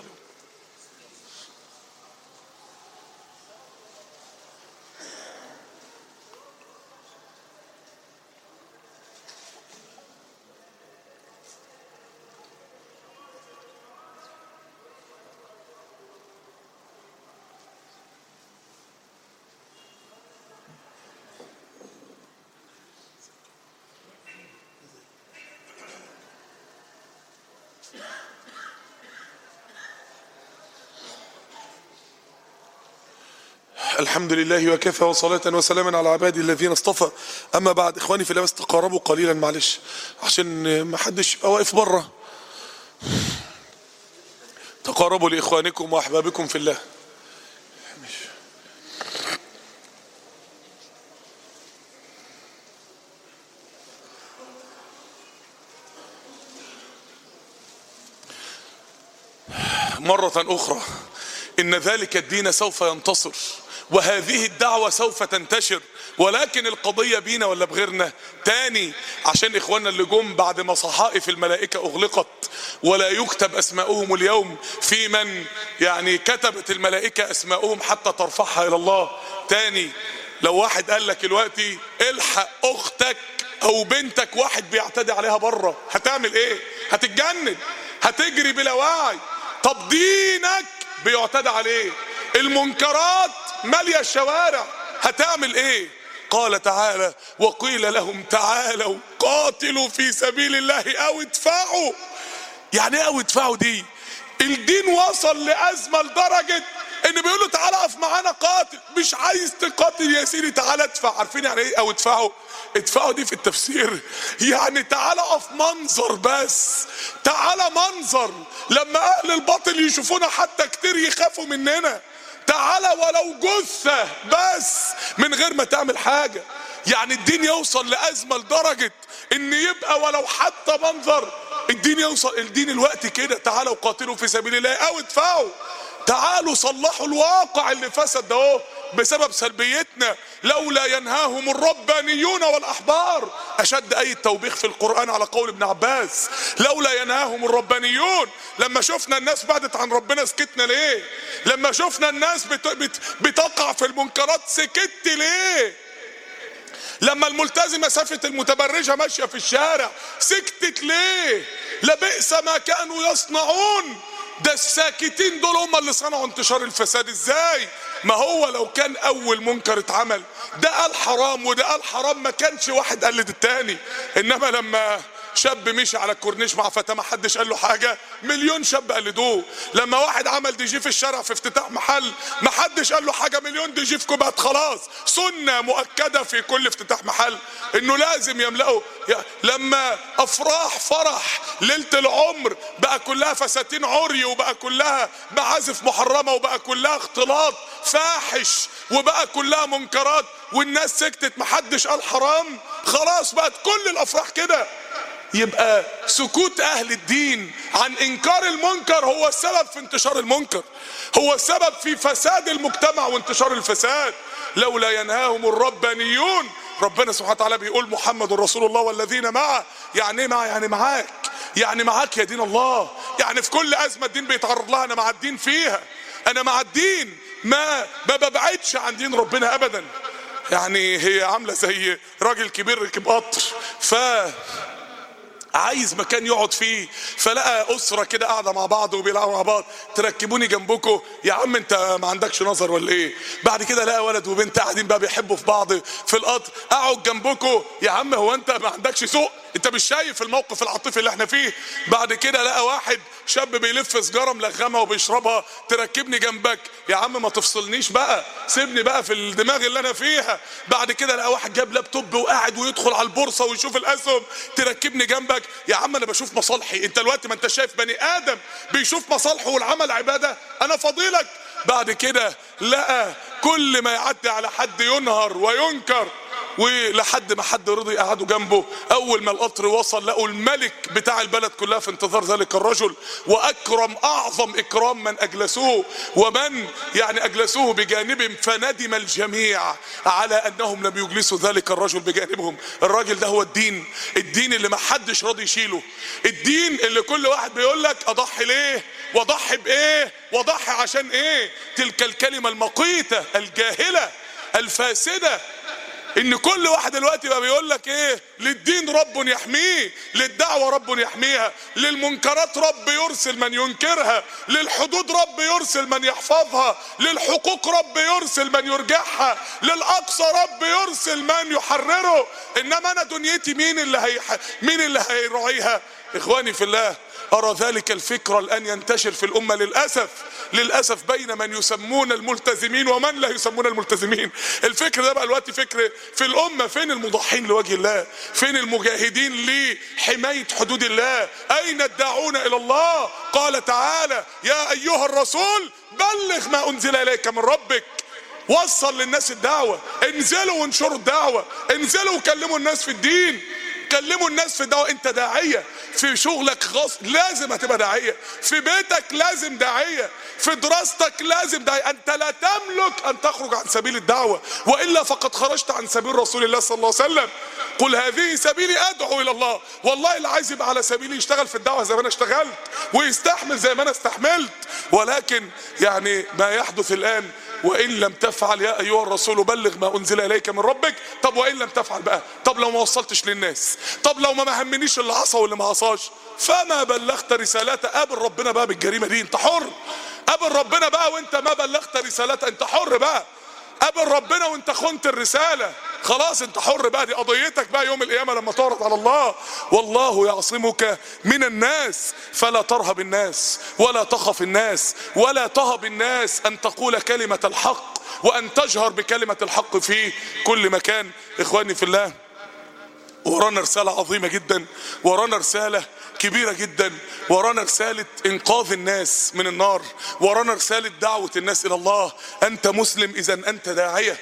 الحمد لله وكفى وصلاة وسلاما على عبادي الذين اصطفى. اما بعد، اخواني في الله، بس تقاربوا قليلا معلش عشان ما حدش يبقى واقف بره. تقاربوا لاخوانكم واحبابكم في الله. مرة اخرى، ان ذلك الدين سوف ينتصر، وهذه الدعوة سوف تنتشر، ولكن القضية بينا ولا بغيرنا؟ تاني، عشان اخواننا اللي جم بعد ما صحائف الملائكة اغلقت ولا يكتب اسماؤهم اليوم في من يعني كتبت الملائكة اسماؤهم حتى ترفعها الى الله. تاني، لو واحد قال لك دلوقتي الحق اختك او بنتك واحد بيعتدي عليها بره، هتعمل ايه؟ هتتجنن، هتجري بلا وعي. طب دينك بيعتدى عليه، المنكرات مالية الشوارع، هتعمل ايه؟ قال تعالى: وقيل لهم تعالوا قاتلوا في سبيل الله او ادفعوا يعني ايه او ادفعوا دي؟ الدين وصل لأزمة لدرجة ان بيقولوا تعالى اقف معانا قاتل. مش عايز تقاتل يا سيدي تعالى ادفع. عارفين يعني ايه او ادفعوا؟ ادفعوا دي في التفسير يعني تعالى اقف منظر، بس تعالى منظر لما اهل الباطل يشوفونا حتى كتير يخافوا مننا. تعالى ولو جثة بس من غير ما تعمل حاجة. يعني الدين يوصل لأزمة لدرجة ان يبقى ولو حتى منظر الدين يوصل. الدين الوقت كده تعالوا قاتلوا في سبيل الله او ادفعوا. تعالوا صلحوا الواقع اللي فسد ده اهو بسبب سلبيتنا. لولا ينهاهم الربانيون والاحبار. اشد اي توبيخ في القرآن على قول ابن عباس لولا ينهاهم الربانيون. لما شفنا الناس بعدت عن ربنا سكتنا ليه؟ لما شفنا الناس بتقع في المنكرات سكت ليه؟ لما الملتزمة سافت المتبرجة ماشية في الشارع سكتت ليه؟ لبئس ما كانوا يصنعون. ده الساكتين دول هم اللي صنعوا انتشار الفساد. ازاي؟ ما هو لو كان اول منكر اتعمل ده قال حرام وده قال حرام ما كانش واحد قلد التاني. انما لما شاب مشي على الكورنيش مع فتاة ما حدش قال له حاجة، مليون شاب قلدوه. لما واحد عمل دي جي في الشارع في افتتاح محل ما حدش قال له حاجة، مليون دي جي في كوبات. خلاص سنة مؤكدة في كل افتتاح محل انه لازم يملأوا. لما افراح فرح ليلة العمر بقى كلها فساتين عري وبقى كلها معازف محرمة وبقى كلها اختلاط فاحش وبقى كلها منكرات والناس سكتت محدش قال حرام. خلاص بقت كل الافراح كده. يبقى سكوت اهل الدين عن انكار المنكر هو السبب في انتشار المنكر، هو السبب في فساد المجتمع وانتشار الفساد. لولا ينهاهم الربانيون. ربنا سبحانه وتعالى بيقول محمد رسول الله والذين معه. يعني ايه معه؟ يعني معاك، يعني معاك يا دين الله. يعني في كل ازمه الدين بيتعرض لها انا مع الدين فيها. انا مع الدين ما ببعدش عن دين ربنا ابدا. يعني هي عامله زي راجل كبير ركب قطر عايز مكان يقعد فيه، فلقى اسره كده قاعده مع بعض وبيلعبوا مع بعض. تركبوني جنبكم يا عم انت ما عندكش نظر ولا ايه؟ بعد كده لقى ولد وبنت قاعدين بقى بيحبوا في بعض في القطر. اقعد جنبكم يا عم هو انت ما عندكش سوق؟ انت مش شايف الموقف العاطفي اللي احنا فيه؟ بعد كده لقى واحد شاب بيلف سجاره ملغمه وبيشربها. تركبني جنبك يا عم ما تفصلنيش بقى، سيبني بقى في الدماغ اللي انا فيها. بعد كده لقى واحد جاب لابتوب وقاعد ويدخل على البورصه ويشوف الاسهم. تركبني جنبك يا عم انا بشوف مصالحي. انت دلوقتي ما انت شايف بني ادم بيشوف مصالحه والعمل عباده؟ انا فضيلك. بعد كده لقى كل ما يعدي على حد ينهر وينكر ولحد ما حد رضي قعدوا جنبه. اول ما القطر وصل لقوا الملك بتاع البلد كلها في انتظار ذلك الرجل، واكرم اعظم اكرام من اجلسوه ومن يعني اجلسوه بجانبهم. فندم الجميع على انهم لم يجلسوا ذلك الرجل بجانبهم. الراجل ده هو الدين، الدين اللي ما حدش راضي يشيله، الدين اللي كل واحد بيقول لك اضحي ليه واضحي بايه واضحي عشان ايه. تلك الكلمة المقيتة الجاهلة الفاسدة ان كل واحد دلوقتي بقى بيقول لك ايه؟ للدين رب يحميه، للدعوة رب يحميها، للمنكرات رب يرسل من ينكرها، للحدود رب يرسل من يحفظها، للحقوق رب يرسل من يرجعها، للأقصى رب يرسل من يحرره. انما انا دنيتي مين اللي هيراعيها؟ اخواني في الله، ارى ذلك الفكر الان ينتشر في الامة للأسف بين من يسمون الملتزمين ومن لا يسمون الملتزمين. الفكر ده بقى الوقت فكر في الأمة. فين المضحين لوجه الله؟ فين المجاهدين لحماية حدود الله؟ أين الداعون إلى الله؟ قال تعالى يا أيها الرسول بلغ ما أنزل إليك من ربك. وصل للناس الدعوة، انزلوا وانشروا الدعوة، انزلوا وكلموا الناس في الدين، كلموا الناس في الدعوة. انت داعية في شغلك خاص لازم هتبقى داعية، في بيتك لازم داعية، في دراستك لازم داعية. انت لا تملك ان تخرج عن سبيل الدعوة، وإلا فقد خرجت عن سبيل رسول الله صلى الله عليه وسلم. قل هذه سبيلي ادعو الى الله. والله اللي عايز يبقى على سبيلي يشتغل في الدعوة زي ما انا اشتغلت ويستحمل زي ما انا استحملت. ولكن يعني ما يحدث الان وإن لم تفعل يا أيها الرسول بلغ ما أنزل إليك من ربك. طب وإن لم تفعل بقى؟ طب لو ما وصلتش للناس؟ طب لو ما همنيش اللي عصى واللي ما عصاش؟ فما بلغت رسالته. قابل ربنا بقى بالجريمة دي، انت حر. قابل ربنا بقى وانت ما بلغت رسالته، انت حر بقى. قابل ربنا وانت خنت الرسالة، خلاص انت حر بقى، دي قضيتك بقى يوم القيامة لما تعرض على الله. والله يعصمك من الناس فلا ترهب الناس ولا تخف الناس ولا تهب الناس أن تقول كلمة الحق وأن تجهر بكلمة الحق في كل مكان. إخواني في الله، ورانا رسالة عظيمة جدا، ورانا رسالة كبيرة جدا، ورانا رسالة انقاذ الناس من النار، ورانا رسالة دعوة الناس الى الله. انت مسلم، اذا انت داعية.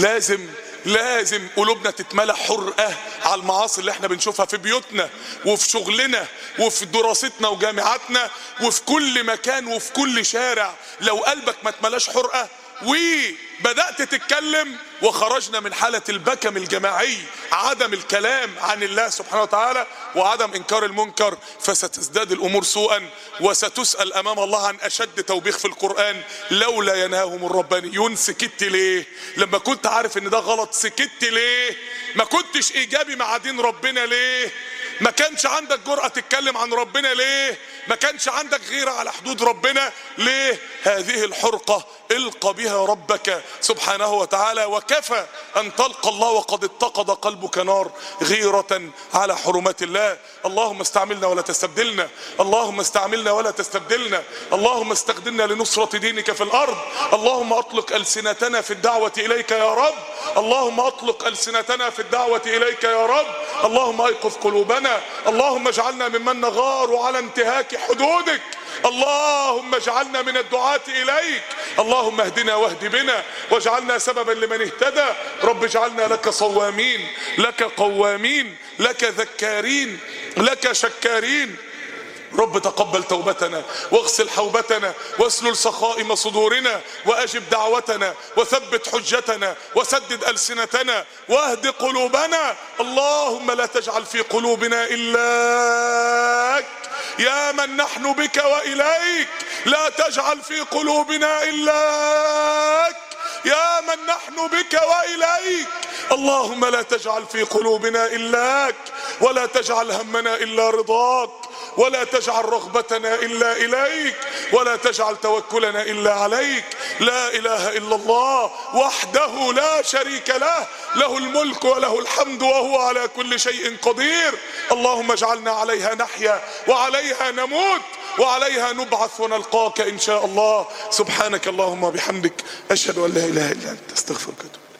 لازم قلوبنا تتملى حرقة على المعاصي اللي احنا بنشوفها في بيوتنا وفي شغلنا وفي دراستنا وجامعاتنا وفي كل مكان وفي كل شارع. لو قلبك ما اتملاش حرقة وبدأت تتكلم، وخرجنا من حالة البكم الجماعي، عدم الكلام عن الله سبحانه وتعالى وعدم انكار المنكر، فستزداد الامور سوءا وستسأل امام الله عن اشد توبيخ في القرآن. لولا ينهاهم الربانيون. سكت ليه؟ لما كنت عارف ان ده غلط سكت ليه؟ ما كنتش ايجابي مع دين ربنا ليه؟ ما كانش عندك جرأة تتكلم عن ربنا ليه؟ ما كانش عندك غيرة على حدود ربنا ليه؟ هذه الحرقة القى بها ربك سبحانه وتعالى، وكفى ان تلقى الله وقد اتقد قلبك نار غيرة على حرمات الله. اللهم استعملنا ولا تستبدلنا، اللهم استعملنا ولا تستبدلنا، اللهم استخدمنا لنصرة دينك في الارض. اللهم اطلق السنتنا في الدعوة اليك يا رب، اللهم اطلق السنتنا في الدعوة اليك يا رب. اللهم ايقظ قلوبنا، اللهم اجعلنا ممن نغار على انتهاك حدودك، اللهم اجعلنا من الدعاة اليك، اللهم اهدنا واهد بنا واجعلنا سببا لمن اهتدى. رب اجعلنا لك صوامين، لك قوامين، لك ذكارين، لك شكارين. رب تقبل توبتنا واغسل حوبتنا واسلل سخائم صدورنا واجب دعوتنا وثبت حجتنا وسدد ألسنتنا واهد قلوبنا. اللهم لا تجعل في قلوبنا إلاك يا من نحن بك وإليك، لا تجعل في قلوبنا إلاك يا من نحن بك وإليك. اللهم لا تجعل في قلوبنا إلاك، ولا تجعل همنا إلا رضاك، ولا تجعل رغبتنا إلا إليك، ولا تجعل توكلنا إلا عليك. لا إله إلا الله وحده لا شريك له، له الملك وله الحمد وهو على كل شيء قدير. اللهم اجعلنا عليها نحيا وعليها نموت وعليها نبعث ونلقاك إن شاء الله. سبحانك اللهم وبحمدك، أشهد أن لا إله إلا أنت، أستغفرك.